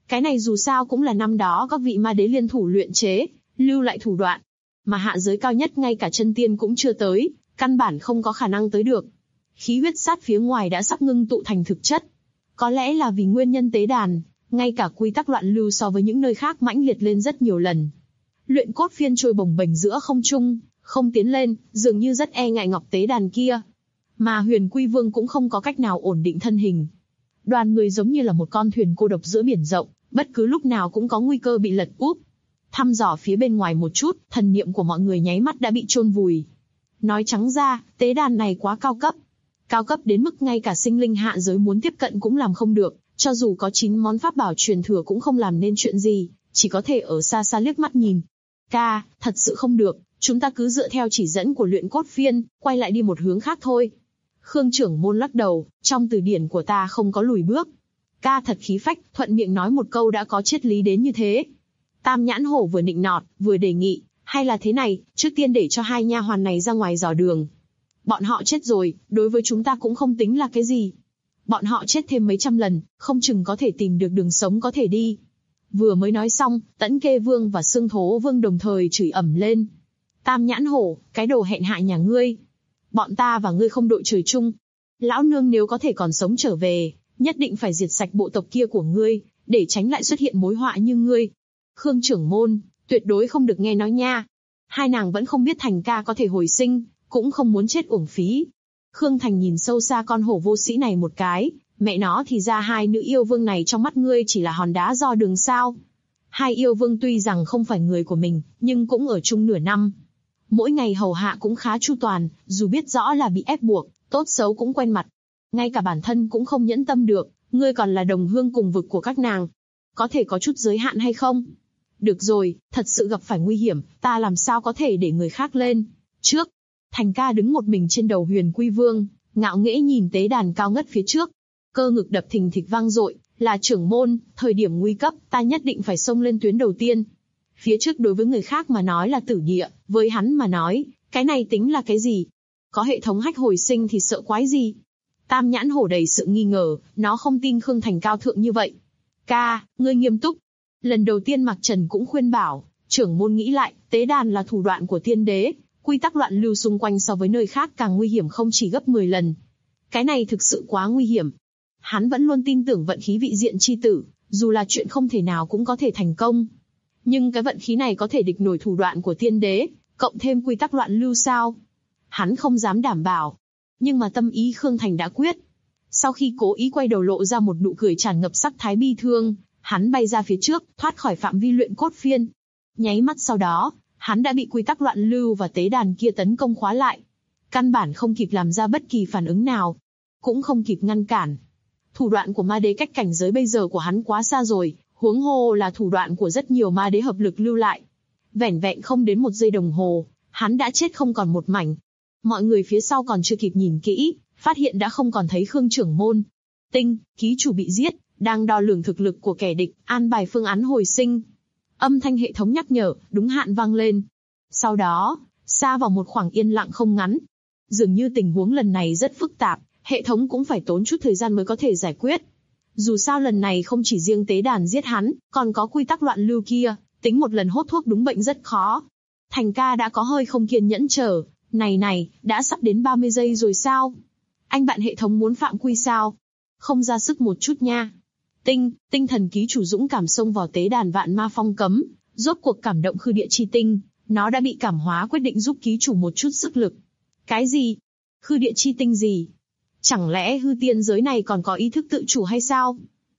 Cái này dù sao cũng là năm đó các vị ma đế liên thủ luyện chế, lưu lại thủ đoạn. Mà hạ giới cao nhất ngay cả chân tiên cũng chưa tới, căn bản không có khả năng tới được. Khí huyết sát phía ngoài đã sắp ngưng tụ thành thực chất. Có lẽ là vì nguyên nhân tế đàn, ngay cả quy tắc loạn lưu so với những nơi khác mãnh liệt lên rất nhiều lần. Luyện cốt phiên trôi bồng bềnh giữa không trung, không tiến lên, dường như rất e ngại ngọc tế đàn kia. Mà Huyền Quy Vương cũng không có cách nào ổn định thân hình. Đoàn người giống như là một con thuyền cô độc giữa biển rộng, bất cứ lúc nào cũng có nguy cơ bị lật úp. Thăm dò phía bên ngoài một chút, thần niệm của mọi người nháy mắt đã bị chôn vùi. Nói trắng ra, tế đàn này quá cao cấp. Cao cấp đến mức ngay cả sinh linh hạ giới muốn tiếp cận cũng làm không được, cho dù có 9 món pháp bảo truyền thừa cũng không làm nên chuyện gì, chỉ có thể ở xa xa liếc mắt nhìn. Ca, thật sự không được, chúng ta cứ dựa theo chỉ dẫn của luyện cốt phiên, quay lại đi một hướng khác thôi. Khương trưởng môn lắc đầu, trong từ điển của ta không có lùi bước. Ca thật khí phách, thuận miệng nói một câu đã có triết lý đến như thế. Tam nhãn hổ vừa nịnh nọt, vừa đề nghị, hay là thế này, trước tiên để cho 2 nha hoàn này ra ngoài dò đường. Bọn họ chết rồi, đối với chúng ta cũng không tính là cái gì. Bọn họ chết thêm mấy trăm lần, không chừng có thể tìm được đường sống có thể đi. Vừa mới nói xong, Tẫn Kê Vương và Xương Thố Vương đồng thời chửi ầm lên. Tam nhãn hổ, cái đồ hẹn hại nhà ngươi. Bọn ta và ngươi không đội trời chung. Lão nương nếu có thể còn sống trở về, nhất định phải diệt sạch bộ tộc kia của ngươi, để tránh lại xuất hiện mối họa như ngươi. Khương trưởng môn, tuyệt đối không được nghe nói nha. Hai nàng vẫn không biết Thành ca có thể hồi sinh, cũng không muốn chết uổng phí. Khương Thành nhìn sâu xa con hổ vô sĩ này một cái, mẹ nó thì ra 2 nữ yêu vương này trong mắt ngươi chỉ là hòn đá do đường sao. 2 yêu vương tuy rằng không phải người của mình, nhưng cũng ở chung nửa năm. Mỗi ngày hầu hạ cũng khá chu toàn, dù biết rõ là bị ép buộc, tốt xấu cũng quen mặt. Ngay cả bản thân cũng không nhẫn tâm được, ngươi còn là đồng hương cùng vực của các nàng. Có thể có chút giới hạn hay không? Được rồi, thật sự gặp phải nguy hiểm, ta làm sao có thể để người khác lên. Trước, Thành ca đứng một mình trên đầu Huyền Quy Vương, ngạo nghễ nhìn tế đàn cao ngất phía trước. Cơ ngực đập thình thịch vang dội, là trưởng môn, thời điểm nguy cấp, ta nhất định phải xông lên tuyến đầu tiên. Phía trước đối với người khác mà nói là tử địa, với hắn mà nói, cái này tính là cái gì? Có hệ thống hách hồi sinh thì sợ quái gì? Tam nhãn hổ đầy sự nghi ngờ, nó không tin Khương Thành cao thượng như vậy. Ca, ngươi nghiêm túc. Lần đầu tiên Mạc Trần cũng khuyên bảo, trưởng môn nghĩ lại, tế đàn là thủ đoạn của tiên đế, quy tắc loạn lưu xung quanh so với nơi khác càng nguy hiểm không chỉ gấp 10 lần. Cái này thực sự quá nguy hiểm. Hắn vẫn luôn tin tưởng vận khí vị diện chi tử, dù là chuyện không thể nào cũng có thể thành công. Nhưng cái vận khí này có thể địch nổi thủ đoạn của tiên đế, cộng thêm quy tắc loạn lưu sao? Hắn không dám đảm bảo. Nhưng mà tâm ý Khương Thành đã quyết. Sau khi cố ý quay đầu lộ ra một nụ cười tràn ngập sắc thái bi thương, hắn bay ra phía trước, thoát khỏi phạm vi luyện cốt phiên. Nháy mắt sau đó, hắn đã bị quy tắc loạn lưu và tế đàn kia tấn công khóa lại. Căn bản không kịp làm ra bất kỳ phản ứng nào, cũng không kịp ngăn cản. Thủ đoạn của ma đế cách cảnh giới bây giờ của hắn quá xa rồi, huống hồ là thủ đoạn của rất nhiều ma đế hợp lực lưu lại. Vẻn vẹn không đến 1 giây đồng hồ, hắn đã chết không còn một mảnh. Mọi người phía sau còn chưa kịp nhìn kỹ, phát hiện đã không còn thấy Khương trưởng môn. Tinh, ký chủ bị giết, đang đo lường thực lực của kẻ địch, an bài phương án hồi sinh. Âm thanh hệ thống nhắc nhở, đúng hạn vang lên. Sau đó, xa vào một khoảng yên lặng không ngắn. Dường như tình huống lần này rất phức tạp, hệ thống cũng phải tốn chút thời gian mới có thể giải quyết. Dù sao lần này không chỉ riêng tế đàn giết hắn, còn có quy tắc loạn lưu kia, tính một lần hốt thuốc đúng bệnh rất khó. Thành ca đã có hơi không kiên nhẫn chờ, này, đã sắp đến 30 giây rồi sao? Anh bạn hệ thống muốn phạm quy sao? Không ra sức một chút nha. Tinh thần ký chủ dũng cảm xông vào tế đàn vạn ma phong cấm, rốt cuộc cảm động khư địa chi tinh, nó đã bị cảm hóa quyết định giúp ký chủ một chút sức lực. Cái gì? Khư địa chi tinh gì? Chẳng lẽ hư tiên giới này còn có ý thức tự chủ hay sao?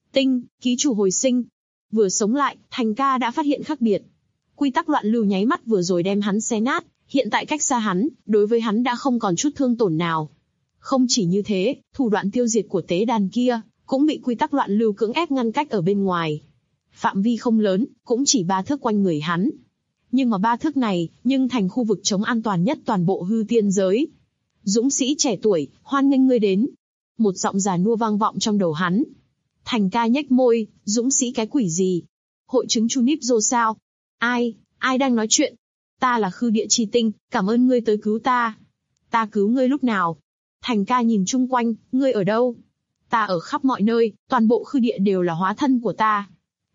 Ký chủ hồi sinh. Vừa sống lại, Thành ca đã phát hiện khác biệt. Quy tắc loạn lưu nháy mắt vừa rồi đem hắn xé nát, hiện tại cách xa hắn, đối với hắn đã không còn chút thương tổn nào. Không chỉ như thế, thủ đoạn tiêu diệt của tế đàn kia, cũng bị quy tắc loạn lưu cưỡng ép ngăn cách ở bên ngoài. Phạm vi không lớn, cũng chỉ 3 thước quanh người hắn. Nhưng mà 3 thước này, nhưng thành khu vực chống an toàn nhất toàn bộ hư tiên giới. Dũng sĩ trẻ tuổi, hoan nghênh ngươi đến. Một giọng già nua vang vọng trong đầu hắn. Thành ca nhếch môi, dũng sĩ cái quỷ gì? Hội chứng Chunip Dô sao? Ai đang nói chuyện? Ta là khư địa chi tinh, cảm ơn ngươi tới cứu ta. Ta cứu ngươi lúc nào? Thành ca nhìn chung quanh, ngươi ở đâu? Ta ở khắp mọi nơi, toàn bộ khư địa đều là hóa thân của ta.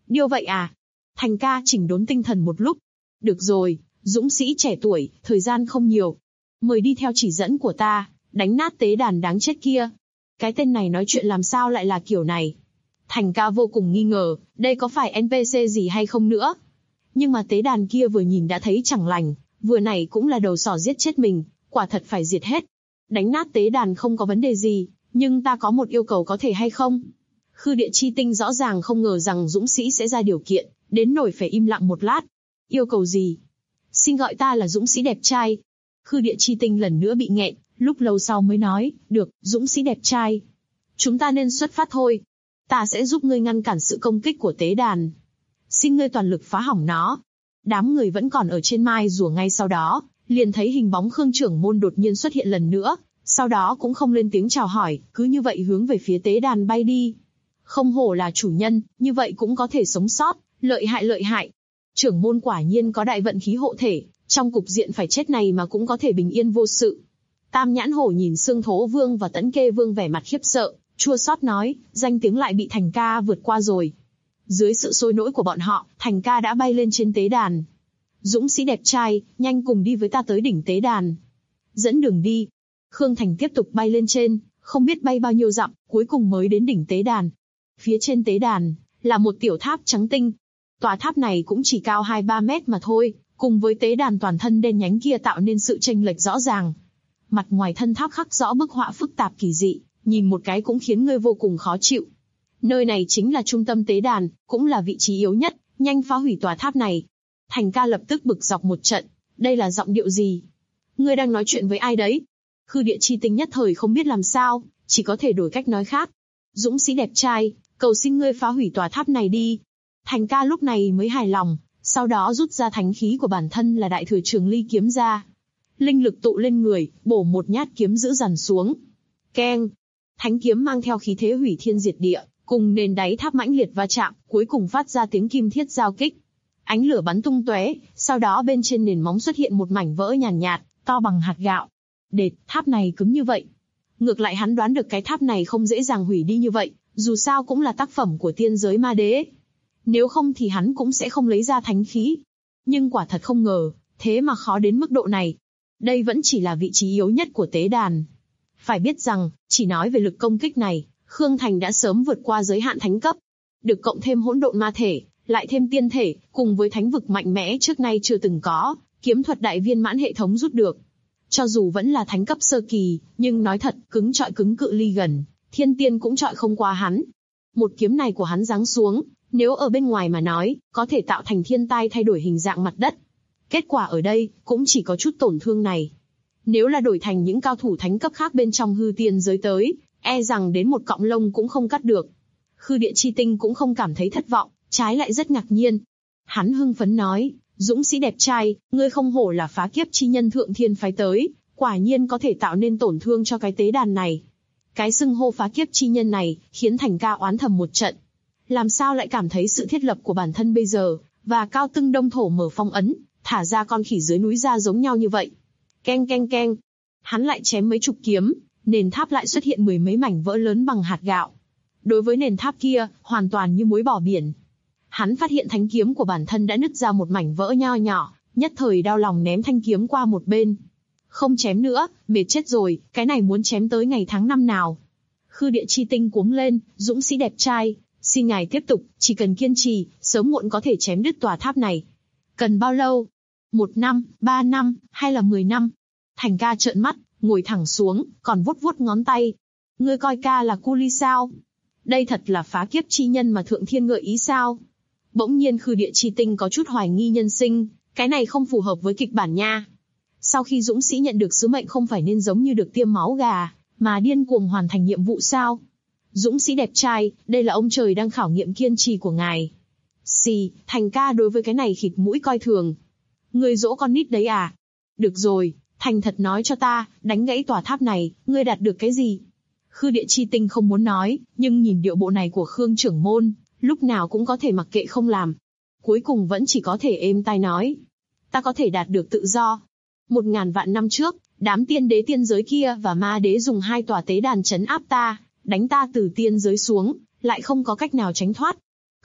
Điêu vậy à? Thành ca chỉnh đốn tinh thần một lúc. Được rồi, dũng sĩ trẻ tuổi, thời gian không nhiều. Mời đi theo chỉ dẫn của ta, đánh nát tế đàn đáng chết kia. Cái tên này nói chuyện làm sao lại là kiểu này? Thành ca vô cùng nghi ngờ, đây có phải NPC gì hay không nữa? Nhưng mà tế đàn kia vừa nhìn đã thấy chẳng lành, vừa này cũng là đầu sỏ giết chết mình, quả thật phải diệt hết. Đánh nát tế đàn không có vấn đề gì, nhưng ta có một yêu cầu có thể hay không? Khư Địa Chi Tinh rõ ràng không ngờ rằng dũng sĩ sẽ ra điều kiện, đến nỗi phải im lặng một lát. Yêu cầu gì? Xin gọi ta là dũng sĩ đẹp trai. Khư Địa Chi Tinh lần nữa bị nghẹn, lúc lâu sau mới nói, được, dũng sĩ đẹp trai. Chúng ta nên xuất phát thôi. Ta sẽ giúp ngươi ngăn cản sự công kích của tế đàn. Xin ngươi toàn lực phá hỏng nó. Đám người vẫn còn ở trên mai rùa ngay sau đó, liền thấy hình bóng Khương trưởng môn đột nhiên xuất hiện lần nữa, sau đó cũng không lên tiếng chào hỏi, cứ như vậy hướng về phía tế đàn bay đi. Không hổ là chủ nhân, như vậy cũng có thể sống sót, lợi hại lợi hại. Trưởng môn quả nhiên có đại vận khí hộ thể, trong cục diện phải chết này mà cũng có thể bình yên vô sự. Tam Nhãn Hổ nhìn Xương Thố Vương và Tẫn Kê Vương vẻ mặt khiếp sợ, chua xót nói, danh tiếng lại bị Thành ca vượt qua rồi. Dưới sự sôi nổi của bọn họ, Thành ca đã bay lên trên tế đàn. Dũng sĩ đẹp trai, nhanh cùng đi với ta tới đỉnh tế đàn. Dẫn đường đi. Khương Thành tiếp tục bay lên trên, không biết bay bao nhiêu dặm, cuối cùng mới đến đỉnh tế đàn. Phía trên tế đàn, là một tiểu tháp trắng tinh. Tòa tháp này cũng chỉ cao 2-3 mét mà thôi, cùng với tế đàn toàn thân đen nhánh kia tạo nên sự chênh lệch rõ ràng. Mặt ngoài thân tháp khắc rõ bức họa phức tạp kỳ dị, nhìn một cái cũng khiến người vô cùng khó chịu. Nơi này chính là trung tâm tế đàn, cũng là vị trí yếu nhất, nhanh phá hủy tòa tháp này. Thành ca lập tức bực dọc một trận, đây là giọng điệu gì? Ngươi đang nói chuyện với ai đấy? Khư Địa Chi Tinh nhất thời không biết làm sao, chỉ có thể đổi cách nói khác. Dũng sĩ đẹp trai, cầu xin ngươi phá hủy tòa tháp này đi. Thành ca lúc này mới hài lòng, sau đó rút ra thánh khí của bản thân là Đại Thừa Trường Ly kiếm ra. Linh lực tụ lên người, bổ một nhát kiếm dữ dằn xuống. Keng! Thánh kiếm mang theo khí thế hủy thiên diệt địa, cùng nền đáy tháp mãnh liệt va chạm, cuối cùng phát ra tiếng kim thiết giao kích. Ánh lửa bắn tung tóe, sau đó bên trên nền móng xuất hiện một mảnh vỡ nhàn nhạt, to bằng hạt gạo. Đệt, tháp này cứng như vậy. Ngược lại hắn đoán được cái tháp này không dễ dàng hủy đi như vậy, dù sao cũng là tác phẩm của tiên giới ma đế. Nếu không thì hắn cũng sẽ không lấy ra thánh khí. Nhưng quả thật không ngờ, thế mà khó đến mức độ này. Đây vẫn chỉ là vị trí yếu nhất của tế đàn. Phải biết rằng, chỉ nói về lực công kích này, Khương Thành đã sớm vượt qua giới hạn thánh cấp. Được cộng thêm hỗn độn ma thể, lại thêm tiên thể, cùng với thánh vực mạnh mẽ trước nay chưa từng có, kiếm thuật đại viên mãn hệ thống rút được. Cho dù vẫn là thánh cấp sơ kỳ, nhưng nói thật, cứng trọi cứng cự ly gần, thiên tiên cũng trọi không qua hắn. Một kiếm này của hắn giáng xuống, nếu ở bên ngoài mà nói, có thể tạo thành thiên tai thay đổi hình dạng mặt đất. Kết quả ở đây, cũng chỉ có chút tổn thương này. Nếu là đổi thành những cao thủ thánh cấp khác bên trong hư tiên giới tới, e rằng đến một cọng lông cũng không cắt được. Khư Địa Chi Tinh cũng không cảm thấy thất vọng, trái lại rất ngạc nhiên. Hắn hưng phấn nói, dũng sĩ đẹp trai, ngươi không hổ là phá kiếp chi nhân thượng thiên phái tới, quả nhiên có thể tạo nên tổn thương cho cái tế đàn này. Cái xưng hô phá kiếp chi nhân này, khiến Thành ca oán thầm một trận. Làm sao lại cảm thấy sự thiết lập của bản thân bây giờ, và Cao Tưng Đông Thổ mở phong ấn, thả ra con khỉ dưới núi ra giống nhau như vậy. Keng keng keng. Hắn lại chém mấy chục kiếm, nền tháp lại xuất hiện mười mấy mảnh vỡ lớn bằng hạt gạo. Đối với nền tháp kia, hoàn toàn như muối bỏ biển. Hắn phát hiện thánh kiếm của bản thân đã nứt ra một mảnh vỡ nho nhỏ, nhất thời đau lòng ném thanh kiếm qua một bên. Không chém nữa, mệt chết rồi, cái này muốn chém tới ngày tháng năm nào. Khư Địa Chi Tinh cuống lên, dũng sĩ đẹp trai, xin ngài tiếp tục, chỉ cần kiên trì, sớm muộn có thể chém đứt tòa tháp này. Cần bao lâu? 1 năm, 3 năm, hay là 10 năm? Thành ca trợn mắt, ngồi thẳng xuống, còn vuốt vuốt ngón tay. Ngươi coi ca là cu ly sao? Đây thật là phá kiếp chi nhân mà thượng thiên gợi ý sao? Bỗng nhiên Khư Địa Chi Tinh có chút hoài nghi nhân sinh, cái này không phù hợp với kịch bản nha. Sau khi dũng sĩ nhận được sứ mệnh không phải nên giống như được tiêm máu gà, mà điên cuồng hoàn thành nhiệm vụ sao? Dũng sĩ đẹp trai, đây là ông trời đang khảo nghiệm kiên trì của ngài. Xì, Thành ca đối với cái này khịt mũi coi thường. Ngươi dỗ con nít đấy à? Được rồi, thành thật nói cho ta, đánh gãy tòa tháp này, ngươi đạt được cái gì? Khư Địa Chi Tinh không muốn nói, nhưng nhìn điệu bộ này của Khương trưởng môn, lúc nào cũng có thể mặc kệ không làm. Cuối cùng vẫn chỉ có thể êm tai nói. Ta có thể đạt được tự do. 1000 vạn năm trước, đám tiên đế tiên giới kia và ma đế dùng 2 tòa tế đàn trấn áp ta, đánh ta từ tiên giới xuống, lại không có cách nào tránh thoát.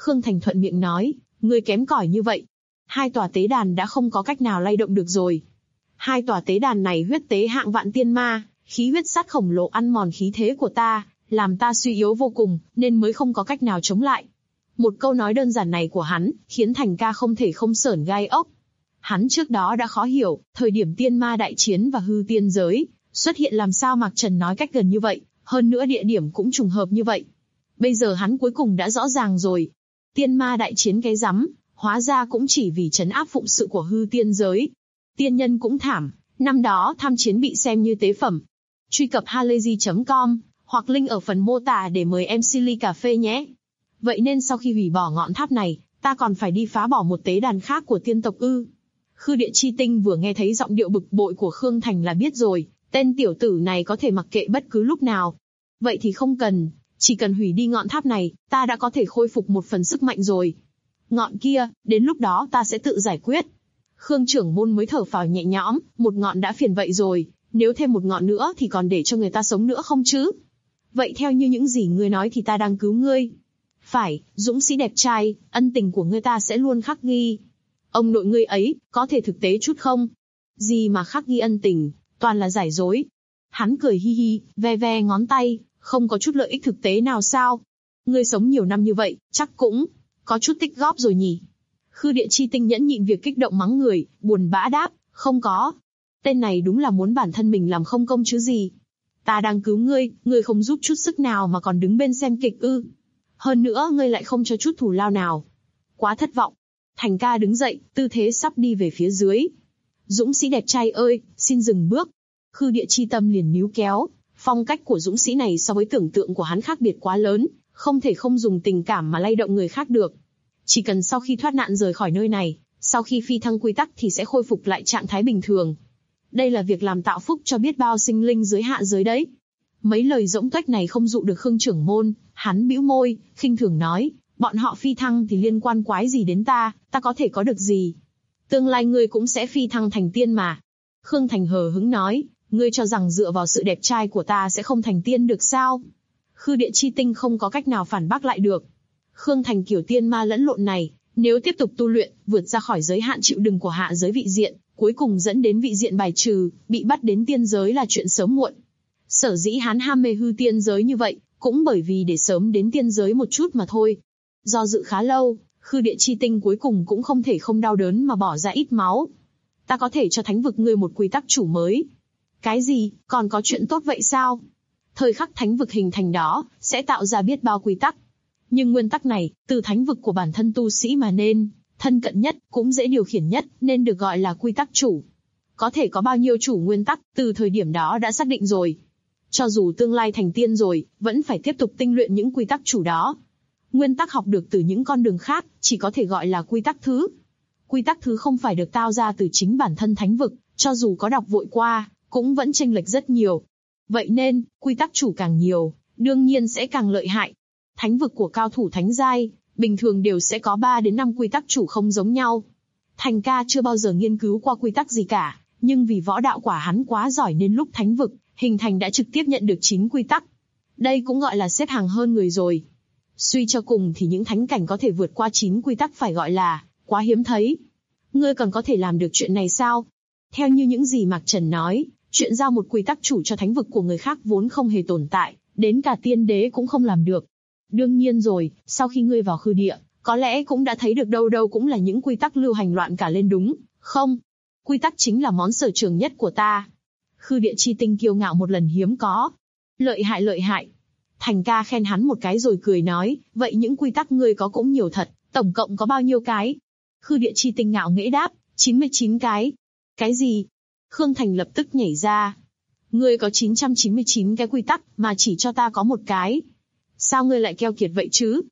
Khương Thành thuận miệng nói, ngươi kém cỏi như vậy. 2 tòa tế đàn đã không có cách nào lay động được rồi. 2 tòa tế đàn này huyết tế hạng vạn tiên ma, khí huyết sát khổng lồ ăn mòn khí thế của ta, làm ta suy yếu vô cùng, nên mới không có cách nào chống lại. Một câu nói đơn giản này của hắn, khiến Thành ca không thể không sởn gai ốc. Hắn trước đó đã khó hiểu, thời điểm tiên ma đại chiến và hư tiên giới, xuất hiện làm sao Mạc Trần nói cách gần như vậy, hơn nữa địa điểm cũng trùng hợp như vậy. Bây giờ hắn cuối cùng đã rõ ràng rồi. Tiên ma đại chiến cái rắm, hóa ra cũng chỉ vì trấn áp phụng sự của hư tiên giới. Tiên nhân cũng thảm, năm đó tham chiến bị xem như tế phẩm. Truy cập halayzi.com, hoặc link ở phần mô tả để mời em Silly cà phê nhé. Vậy nên sau khi hủy bỏ ngọn tháp này, ta còn phải đi phá bỏ một tế đàn khác của tiên tộc ư? Khư Địa Chi Tinh vừa nghe thấy giọng điệu bực bội của Khương Thành là biết rồi, tên tiểu tử này có thể mặc kệ bất cứ lúc nào. Vậy thì không cần, chỉ cần hủy đi ngọn tháp này, ta đã có thể khôi phục một phần sức mạnh rồi. Ngọn kia, đến lúc đó ta sẽ tự giải quyết. Khương trưởng môn mới thở phào nhẹ nhõm, một ngọn đã phiền vậy rồi, nếu thêm một ngọn nữa thì còn để cho người ta sống nữa không chứ? Vậy theo như những gì ngươi nói thì ta đang cứu ngươi. Phải, dũng sĩ đẹp trai, ân tình của ngươi ta sẽ luôn khắc ghi. Ông nội ngươi ấy, có thể thực tế chút không? Gì mà khắc ghi ân tình, toàn là giải dối. Hắn cười hi hi, ve ve ngón tay, không có chút lợi ích thực tế nào sao? Ngươi sống nhiều năm như vậy, chắc cũng có chút tích góp rồi nhỉ? Khư Địa Chi Tinh nhẫn nhịn việc kích động mắng người, buồn bã đáp, không có. Tên này đúng là muốn bản thân mình làm không công chứ gì. Ta đang cứu ngươi, ngươi không giúp chút sức nào mà còn đứng bên xem kịch ư? Hơn nữa ngươi lại không cho chút thù lao nào. Quá thất vọng. Thành ca đứng dậy, tư thế sắp đi về phía dưới. Dũng sĩ đẹp trai ơi, xin dừng bước. Khư Địa Chi Tâm liền níu kéo. Phong cách của dũng sĩ này so với tưởng tượng của hắn khác biệt quá lớn, không thể không dùng tình cảm mà lay động người khác được. Chỉ cần sau khi thoát nạn rời khỏi nơi này, sau khi phi thăng quy tắc thì sẽ khôi phục lại trạng thái bình thường. Đây là việc làm tạo phúc cho biết bao sinh linh dưới hạ giới đấy. Mấy lời rỗng tuếch này không dụ được Khương trưởng môn, hắn bĩu môi, khinh thường nói, bọn họ phi thăng thì liên quan quái gì đến ta có thể có được gì? Tương lai ngươi cũng sẽ phi thăng thành tiên mà. Khương Thành hờ hững nói, ngươi cho rằng dựa vào sự đẹp trai của ta sẽ không thành tiên được sao? Khư Địa Chi Tinh không có cách nào phản bác lại được. Khương Thành kiểu tiên ma lẫn lộn này, nếu tiếp tục tu luyện, vượt ra khỏi giới hạn chịu đựng của hạ giới vị diện, cuối cùng dẫn đến vị diện bài trừ, bị bắt đến tiên giới là chuyện sớm muộn. Sở dĩ hắn ham mê hư tiên giới như vậy, cũng bởi vì để sớm đến tiên giới một chút mà thôi. Do dự khá lâu, Khư Địa Chi Tinh cuối cùng cũng không thể không đau đớn mà bỏ ra ít máu. Ta có thể cho thánh vực ngươi một quy tắc chủ mới. Cái gì, còn có chuyện tốt vậy sao? Thời khắc thánh vực hình thành đó, sẽ tạo ra biết bao quy tắc. Nhưng nguyên tắc này, từ thánh vực của bản thân tu sĩ mà nên, thân cận nhất, cũng dễ điều khiển nhất, nên được gọi là quy tắc chủ. Có thể có bao nhiêu chủ nguyên tắc, từ thời điểm đó đã xác định rồi. Cho dù tương lai thành tiên rồi, vẫn phải tiếp tục tinh luyện những quy tắc chủ đó. Nguyên tắc học được từ những con đường khác, chỉ có thể gọi là quy tắc thứ. Quy tắc thứ không phải được tạo ra từ chính bản thân thánh vực, cho dù có đọc vội qua, cũng vẫn chênh lệch rất nhiều. Vậy nên, quy tắc chủ càng nhiều, đương nhiên sẽ càng lợi hại. Thánh vực của cao thủ thánh giai, bình thường đều sẽ có 3 đến 5 quy tắc chủ không giống nhau. Thành ca chưa bao giờ nghiên cứu qua quy tắc gì cả, nhưng vì võ đạo quả hắn quá giỏi nên lúc thánh vực hình thành đã trực tiếp nhận được 9 quy tắc. Đây cũng gọi là xếp hàng hơn người rồi. Suy cho cùng thì những thánh cảnh có thể vượt qua 9 quy tắc phải gọi là quá hiếm thấy. Ngươi còn có thể làm được chuyện này sao? Theo như những gì Mạc Trần nói, chuyện giao một quy tắc chủ cho thánh vực của người khác vốn không hề tồn tại, đến cả tiên đế cũng không làm được. Đương nhiên rồi, sau khi ngươi vào Khư Địa, có lẽ cũng đã thấy được đâu đâu cũng là những quy tắc lưu hành loạn cả lên đúng không? Quy tắc chính là món sở trường nhất của ta. Khư Địa Chi Tinh kiêu ngạo một lần hiếm có. Lợi hại lợi hại. Thành ca khen hắn một cái rồi cười nói, vậy những quy tắc ngươi có cũng nhiều thật, tổng cộng có bao nhiêu cái? Khư Địa Chi Tinh ngạo nghễ đáp, 99 cái. Cái gì? Khương Thành lập tức nhảy ra. Ngươi có 999 cái quy tắc, mà chỉ cho ta có một cái. Sao ngươi lại keo kiệt vậy chứ?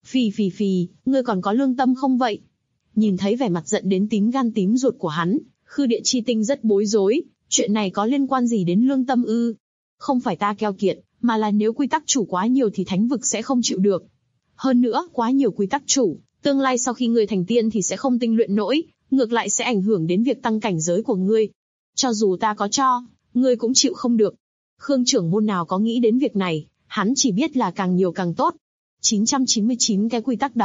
Phì, ngươi còn có lương tâm không vậy? Nhìn thấy vẻ mặt giận đến tím gan tím ruột của hắn, Khư Địa Chi Tinh rất bối rối, chuyện này có liên quan gì đến lương tâm ư? Không phải ta keo kiệt, mà là nếu quy tắc chủ quá nhiều thì thánh vực sẽ không chịu được. Hơn nữa, quá nhiều quy tắc chủ, tương lai sau khi ngươi thành tiên thì sẽ không tinh luyện nổi, ngược lại sẽ ảnh hưởng đến việc tăng cảnh giới của ngươi. Cho dù ta có cho, ngươi cũng chịu không được. Khương trưởng môn nào có nghĩ đến việc này, hắn chỉ biết là càng nhiều càng tốt. 999 cái quy tắc đó,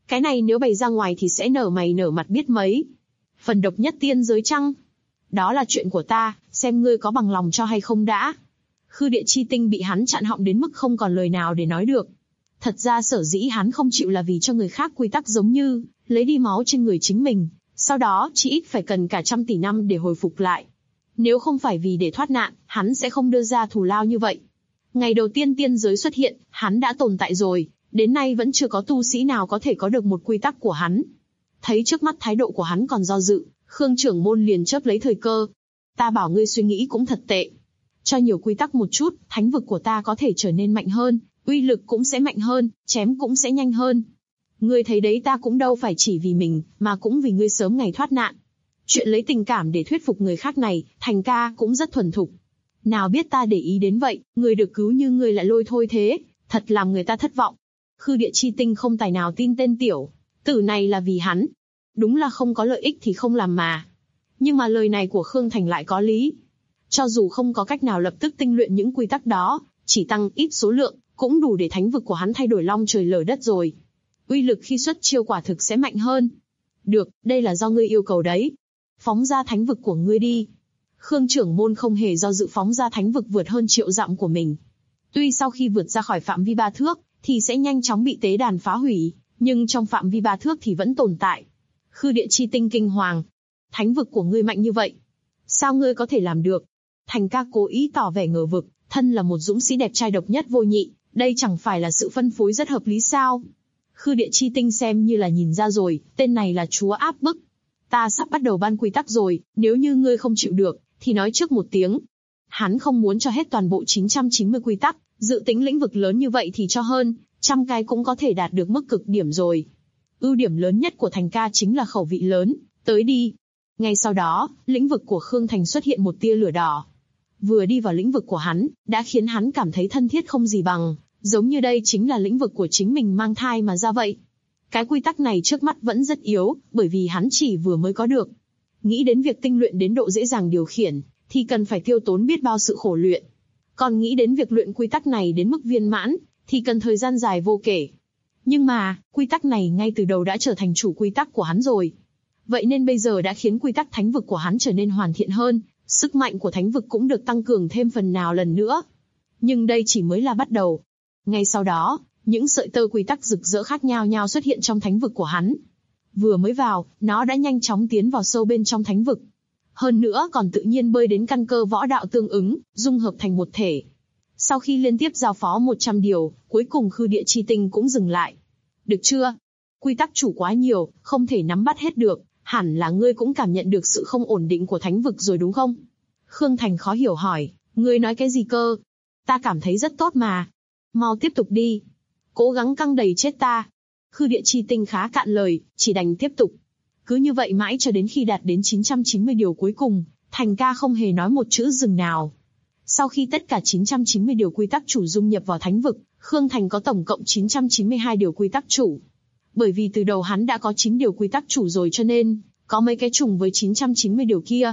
Cái này nếu bày ra ngoài thì sẽ nở mày nở mặt biết mấy. Phần độc nhất tiên giới chăng? Đó là chuyện của ta, xem ngươi có bằng lòng cho hay không đã. Khư Địa Chi Tinh bị hắn chặn họng đến mức không còn lời nào để nói được. Thật ra sở dĩ hắn không chịu là vì cho người khác quy tắc giống như lấy đi máu trên người chính mình, sau đó chỉ ít phải cần cả 100 tỷ năm để hồi phục lại. Nếu không phải vì để thoát nạn, hắn sẽ không đưa ra thù lao như vậy. Ngày đầu tiên tiên giới xuất hiện, hắn đã tồn tại rồi, đến nay vẫn chưa có tu sĩ nào có thể có được một quy tắc của hắn. Thấy trước mắt thái độ của hắn còn do dự, Khương trưởng môn liền chớp lấy thời cơ. Ta bảo ngươi suy nghĩ cũng thật tệ. Cho nhiều quy tắc một chút, thánh vực của ta có thể trở nên mạnh hơn, uy lực cũng sẽ mạnh hơn, chém cũng sẽ nhanh hơn. Ngươi thấy đấy, ta cũng đâu phải chỉ vì mình, mà cũng vì ngươi sớm ngày thoát nạn. Chuyện lấy tình cảm để thuyết phục người khác này, Thành ca cũng rất thuần thục. Nào biết ta để ý đến vậy, người được cứu như ngươi lại lôi thôi thế, thật làm người ta thất vọng. Khư Địa Chi Tinh không tài nào tin tên tiểu tử này là vì hắn. Đúng là không có lợi ích thì không làm mà. Nhưng mà lời này của Khương Thành lại có lý. Cho dù không có cách nào lập tức tinh luyện những quy tắc đó, chỉ tăng ít số lượng, cũng đủ để thánh vực của hắn thay đổi long trời lở đất rồi. Uy lực khi xuất chiêu quả thực sẽ mạnh hơn. Được, đây là do ngươi yêu cầu đấy. Phóng ra thánh vực của ngươi đi. Khương trưởng môn không hề do dự phóng ra thánh vực vượt hơn 1.000.000 dặm của mình. Tuy sau khi vượt ra khỏi phạm vi 3 thước, thì sẽ nhanh chóng bị tế đàn phá hủy, nhưng trong phạm vi 3 thước thì vẫn tồn tại. Khư Địa Chi Tinh kinh hoàng. Thánh vực của ngươi mạnh như vậy. Sao ngươi có thể làm được? Thành ca cố ý tỏ vẻ ngờ vực, thân là một dũng sĩ đẹp trai độc nhất vô nhị, đây chẳng phải là sự phân phối rất hợp lý sao? Khư Địa Chi Tinh xem như là nhìn ra rồi, tên này là chúa áp bức. Ta sắp bắt đầu ban quy tắc rồi, nếu như ngươi không chịu được, thì nói trước một tiếng. Hắn không muốn cho hết toàn bộ 990 quy tắc, dự tính lĩnh vực lớn như vậy thì cho hơn 100 cái cũng có thể đạt được mức cực điểm rồi. Ưu điểm lớn nhất của Thành ca chính là khẩu vị lớn, tới đi. Ngay sau đó, lĩnh vực của Khương Thành xuất hiện một tia lửa đỏ. Vừa đi vào lĩnh vực của hắn, đã khiến hắn cảm thấy thân thiết không gì bằng, giống như đây chính là lĩnh vực của chính mình mang thai mà ra vậy. Cái quy tắc này trước mắt vẫn rất yếu, bởi vì hắn chỉ vừa mới có được. Nghĩ đến việc tinh luyện đến độ dễ dàng điều khiển, thì cần phải tiêu tốn biết bao sự khổ luyện. Còn nghĩ đến việc luyện quy tắc này đến mức viên mãn, thì cần thời gian dài vô kể. Nhưng mà, quy tắc này ngay từ đầu đã trở thành chủ quy tắc của hắn rồi. Vậy nên bây giờ đã khiến quy tắc thánh vực của hắn trở nên hoàn thiện hơn, sức mạnh của thánh vực cũng được tăng cường thêm phần nào lần nữa. Nhưng đây chỉ mới là bắt đầu. Ngay sau đó, những sợi tơ quy tắc rực rỡ khác nhau xuất hiện trong thánh vực của hắn. Vừa mới vào, nó đã nhanh chóng tiến vào sâu bên trong thánh vực. Hơn nữa còn tự nhiên bơi đến căn cơ võ đạo tương ứng, dung hợp thành một thể. Sau khi liên tiếp giao phó 100 điều, cuối cùng Khư Địa Chi Tinh cũng dừng lại. Được chưa? Quy tắc chủ quá nhiều, không thể nắm bắt hết được, hẳn là ngươi cũng cảm nhận được sự không ổn định của thánh vực rồi đúng không? Khương Thành khó hiểu hỏi, ngươi nói cái gì cơ? Ta cảm thấy rất tốt mà. Mau tiếp tục đi. Cố gắng căng đầy chết ta. Khư Địa Chi Tinh khá cạn lời, chỉ đành tiếp tục. Cứ như vậy mãi cho đến khi đạt đến 990 điều cuối cùng, Thành ca không hề nói một chữ dừng nào. Sau khi tất cả 990 điều quy tắc chủ dung nhập vào thánh vực, Khương Thành có tổng cộng 992 điều quy tắc chủ. Bởi vì từ đầu hắn đã có 9 điều quy tắc chủ rồi cho nên, có mấy cái trùng với 990 điều kia.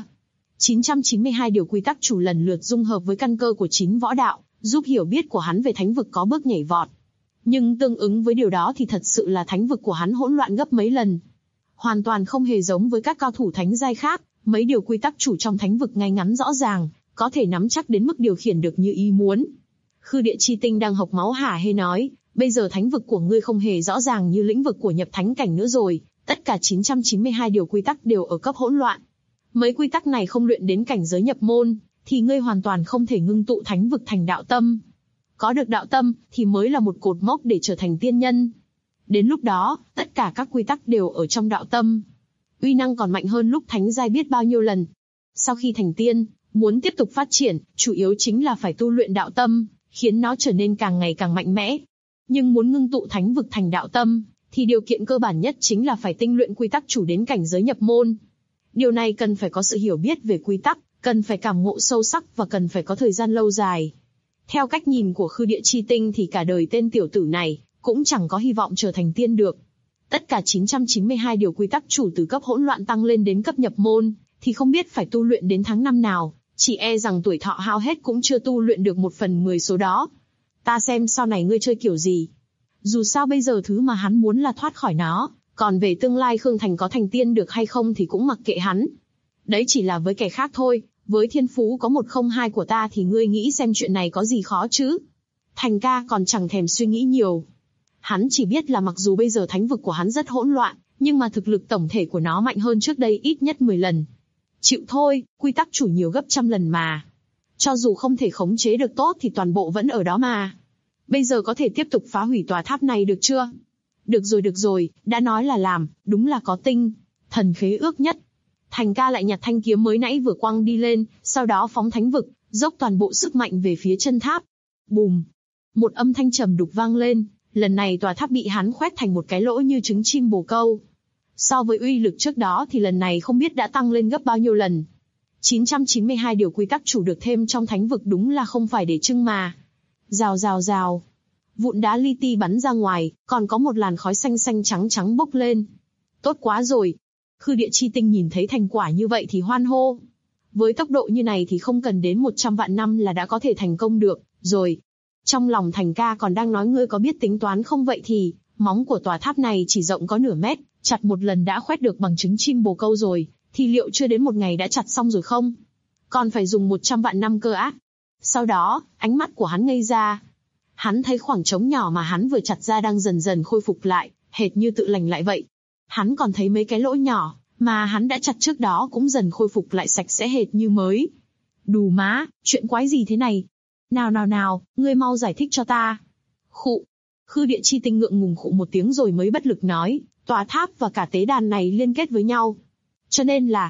992 điều quy tắc chủ lần lượt dung hợp với căn cơ của 9 võ đạo, giúp hiểu biết của hắn về thánh vực có bước nhảy vọt. Nhưng tương ứng với điều đó thì thật sự là thánh vực của hắn hỗn loạn gấp mấy lần. Hoàn toàn không hề giống với các cao thủ thánh giai khác, mấy điều quy tắc chủ trong thánh vực ngay ngắn rõ ràng, có thể nắm chắc đến mức điều khiển được như ý muốn. Khư Địa Chi Tinh đang hộc máu hả hê nói, bây giờ thánh vực của ngươi không hề rõ ràng như lĩnh vực của nhập thánh cảnh nữa rồi, tất cả 992 điều quy tắc đều ở cấp hỗn loạn. Mấy quy tắc này không luyện đến cảnh giới nhập môn, thì ngươi hoàn toàn không thể ngưng tụ thánh vực thành đạo tâm. Có được đạo tâm, thì mới là một cột mốc để trở thành tiên nhân. Đến lúc đó, tất cả các quy tắc đều ở trong đạo tâm. Uy năng còn mạnh hơn lúc thánh giai biết bao nhiêu lần. Sau khi thành tiên, muốn tiếp tục phát triển, chủ yếu chính là phải tu luyện đạo tâm, khiến nó trở nên càng ngày càng mạnh mẽ. Nhưng muốn ngưng tụ thánh vực thành đạo tâm, thì điều kiện cơ bản nhất chính là phải tinh luyện quy tắc chủ đến cảnh giới nhập môn. Điều này cần phải có sự hiểu biết về quy tắc, cần phải cảm ngộ sâu sắc và cần phải có thời gian lâu dài. Theo cách nhìn của Khư Địa Chi Tinh thì cả đời tên tiểu tử này cũng chẳng có hy vọng trở thành tiên được. Tất cả 992 điều quy tắc chủ từ cấp hỗn loạn tăng lên đến cấp nhập môn, thì không biết phải tu luyện đến tháng năm nào, chỉ e rằng tuổi thọ hao hết cũng chưa tu luyện được 1/10 số đó. Ta xem sau này ngươi chơi kiểu gì. Dù sao bây giờ thứ mà hắn muốn là thoát khỏi nó, còn về tương lai Khương Thành có thành tiên được hay không thì cũng mặc kệ hắn. Đấy chỉ là với kẻ khác thôi, với thiên phú có 102 của ta thì ngươi nghĩ xem chuyện này có gì khó chứ? Thành ca còn chẳng thèm suy nghĩ nhiều. Hắn chỉ biết là mặc dù bây giờ thánh vực của hắn rất hỗn loạn, nhưng mà thực lực tổng thể của nó mạnh hơn trước đây ít nhất 10 lần. Chịu thôi, quy tắc chủ nhiều gấp trăm lần mà. Cho dù không thể khống chế được tốt thì toàn bộ vẫn ở đó mà. Bây giờ có thể tiếp tục phá hủy tòa tháp này được chưa? Được rồi, đã nói là làm, đúng là có tinh thần khế ước nhất. Thành ca lại nhặt thanh kiếm mới nãy vừa quăng đi lên, sau đó phóng thánh vực, dốc toàn bộ sức mạnh về phía chân tháp. Bùm! Một âm thanh trầm đục vang lên, lần này tòa tháp bị hắn khoét thành một cái lỗ như trứng chim bồ câu. So với uy lực trước đó thì lần này không biết đã tăng lên gấp bao nhiêu lần. 992 điều quy tắc chủ được thêm trong thánh vực đúng là không phải để trưng mà. Rào. Vụn đá li ti bắn ra ngoài, còn có một làn khói xanh xanh trắng trắng bốc lên. Tốt quá rồi. Khư Địa Chi Tinh nhìn thấy thành quả như vậy thì hoan hô. Với tốc độ như này thì không cần đến 100 vạn năm là đã có thể thành công được, rồi. Trong lòng Thành ca còn đang nói ngươi có biết tính toán không vậy thì, móng của tòa tháp này chỉ rộng có nửa mét, chặt một lần đã khoét được bằng trứng chim bồ câu rồi, thì liệu chưa đến một ngày đã chặt xong rồi không? Còn phải dùng 100 vạn năm cơ á. Sau đó, ánh mắt của hắn ngây ra. Hắn thấy khoảng trống nhỏ mà hắn vừa chặt ra đang dần dần khôi phục lại, hệt như tự lành lại vậy. Hắn còn thấy mấy cái lỗ nhỏ, mà hắn đã chặt trước đó cũng dần khôi phục lại sạch sẽ hệt như mới. Đù má, chuyện quái gì thế này? Nào, ngươi mau giải thích cho ta. Khụ. Khư Địa Chi Tinh ngượng ngùng khụ một tiếng rồi mới bất lực nói, tòa tháp và cả tế đàn này liên kết với nhau. Cho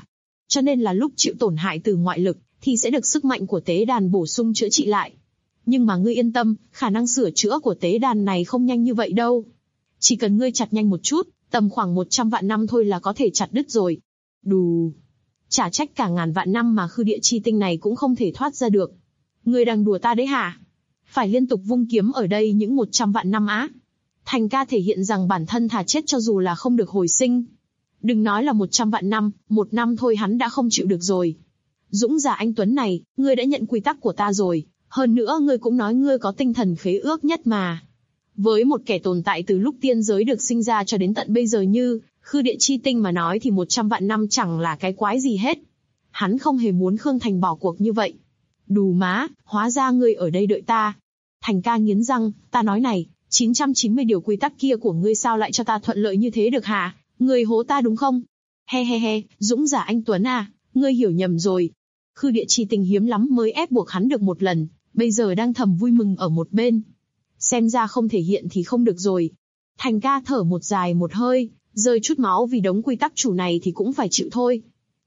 nên là lúc chịu tổn hại từ ngoại lực, thì sẽ được sức mạnh của tế đàn bổ sung chữa trị lại. Nhưng mà ngươi yên tâm, khả năng sửa chữa của tế đàn này không nhanh như vậy đâu. Chỉ cần ngươi chặt nhanh một chút, tầm khoảng 100 vạn năm thôi là có thể chặt đứt rồi. Đù. Chả trách cả ngàn vạn năm mà Khư Địa Chi Tinh này cũng không thể thoát ra được. Ngươi đang đùa ta đấy hả? Phải liên tục vung kiếm ở đây những 100 vạn năm á? Thành ca thể hiện rằng bản thân thà chết cho dù là không được hồi sinh. Đừng nói là 100 vạn năm, 1 năm thôi hắn đã không chịu được rồi. Dũng giả anh Tuấn này, ngươi đã nhận quy tắc của ta rồi. Hơn nữa ngươi cũng nói ngươi có tinh thần khế ước nhất mà. Với một kẻ tồn tại từ lúc tiên giới được sinh ra cho đến tận bây giờ như Khư Địa Chi Tinh mà nói thì 100 vạn năm chẳng là cái quái gì hết. Hắn không hề muốn Khương Thành bỏ cuộc như vậy. Đù má, hóa ra ngươi ở đây đợi ta. Thành ca nghiến răng, ta nói này, 990 điều quy tắc kia của ngươi sao lại cho ta thuận lợi như thế được hả? Ngươi hố ta đúng không? He, Dũng giả anh Tuấn à, ngươi hiểu nhầm rồi. Khư Địa Chi Tinh hiếm lắm mới ép buộc hắn được một lần, bây giờ đang thầm vui mừng ở một bên. Xem ra không thể hiện thì không được rồi. Thành ca thở một dài một hơi, rơi chút máu vì đống quy tắc chủ này thì cũng phải chịu thôi.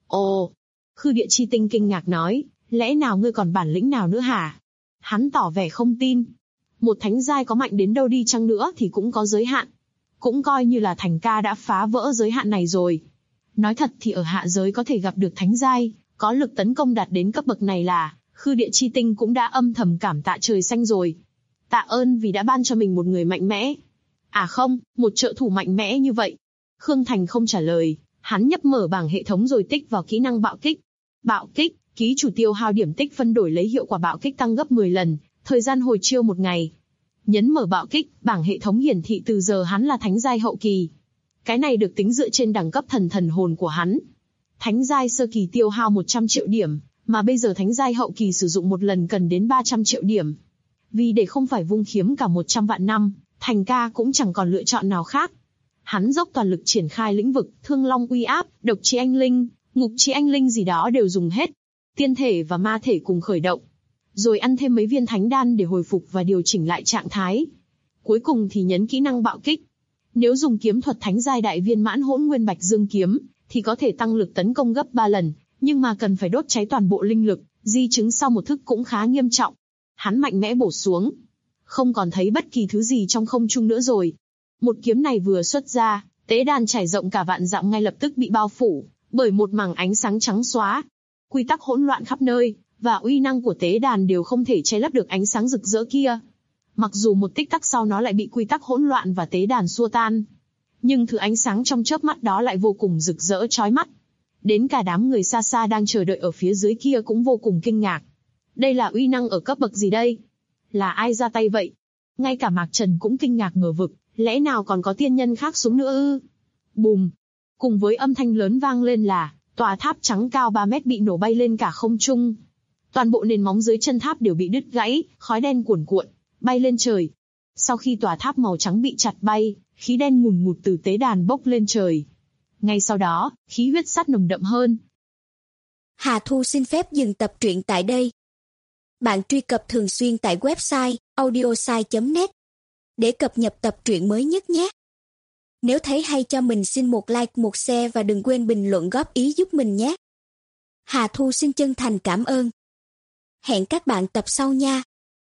Ồ, Khư Địa Chi Tinh kinh ngạc nói, lẽ nào ngươi còn bản lĩnh nào nữa hả? Hắn tỏ vẻ không tin. Một thánh giai có mạnh đến đâu đi chăng nữa thì cũng có giới hạn. Cũng coi như là Thành ca đã phá vỡ giới hạn này rồi. Nói thật thì ở hạ giới có thể gặp được thánh giai, có lực tấn công đạt đến cấp bậc này là, Khư Địa Chi Tinh cũng đã âm thầm cảm tạ trời xanh rồi. Tạ ơn vì đã ban cho mình một người mạnh mẽ. À không, một trợ thủ mạnh mẽ như vậy. Khương Thành không trả lời, hắn nhấp mở bảng hệ thống rồi tích vào kỹ năng bạo kích. Bạo kích, ký chủ tiêu hao điểm tích phân đổi lấy hiệu quả bạo kích tăng gấp 10 lần, thời gian hồi chiêu 1 ngày. Nhấn mở bạo kích, bảng hệ thống hiển thị từ giờ hắn là thánh giai hậu kỳ. Cái này được tính dựa trên đẳng cấp thần hồn của hắn. Thánh giai sơ kỳ tiêu hao 100 triệu điểm, mà bây giờ thánh giai hậu kỳ sử dụng một lần cần đến 300 triệu điểm. Vì để không phải vung kiếm cả 100 vạn năm, Thành ca cũng chẳng còn lựa chọn nào khác. Hắn dốc toàn lực triển khai lĩnh vực, Thương Long uy áp, Độc Chi Anh Linh, Ngục Chi Anh Linh gì đó đều dùng hết. Tiên thể và ma thể cùng khởi động. Rồi ăn thêm mấy viên thánh đan để hồi phục và điều chỉnh lại trạng thái. Cuối cùng thì nhấn kỹ năng bạo kích. Nếu dùng kiếm thuật thánh giai đại viên mãn Hỗn Nguyên Bạch Dương kiếm, thì có thể tăng lực tấn công gấp 3 lần, nhưng mà cần phải đốt cháy toàn bộ linh lực, di chứng sau một thức cũng khá nghiêm trọng. Hắn mạnh mẽ bổ xuống. Không còn thấy bất kỳ thứ gì trong không trung nữa rồi. Một kiếm này vừa xuất ra, tế đàn trải rộng cả vạn dặm ngay lập tức bị bao phủ bởi một mảng ánh sáng trắng xóa. Quy tắc hỗn loạn khắp nơi, và uy năng của tế đàn đều không thể che lấp được ánh sáng rực rỡ kia. Mặc dù một tích tắc sau nó lại bị quy tắc hỗn loạn và tế đàn xua tan, nhưng thứ ánh sáng trong chớp mắt đó lại vô cùng rực rỡ chói mắt. Đến cả đám người xa xa đang chờ đợi ở phía dưới kia cũng vô cùng kinh ngạc. Đây là uy năng ở cấp bậc gì đây? Là ai ra tay vậy? Ngay cả Mạc Trần cũng kinh ngạc ngờ vực, lẽ nào còn có tiên nhân khác xuống nữa ư? Bùm! Cùng với âm thanh lớn vang lên là, tòa tháp trắng cao 3 mét bị nổ bay lên cả không trung. Toàn bộ nền móng dưới chân tháp đều bị đứt gãy, khói đen cuồn cuộn, bay lên trời. Sau khi tòa tháp màu trắng bị chặt bay, khí đen ngùn ngụt từ tế đàn bốc lên trời. Ngay sau đó, khí huyết sắt nồng đậm hơn. Hà Thu xin phép dừng tập truyện tại đây. Bạn truy cập thường xuyên tại website audiosai.net để cập nhật tập truyện mới nhất nhé. Nếu thấy hay cho mình xin một like, một share và đừng quên bình luận góp ý giúp mình nhé. Hà Thu xin chân thành cảm ơn. Hẹn các bạn tập sau nha.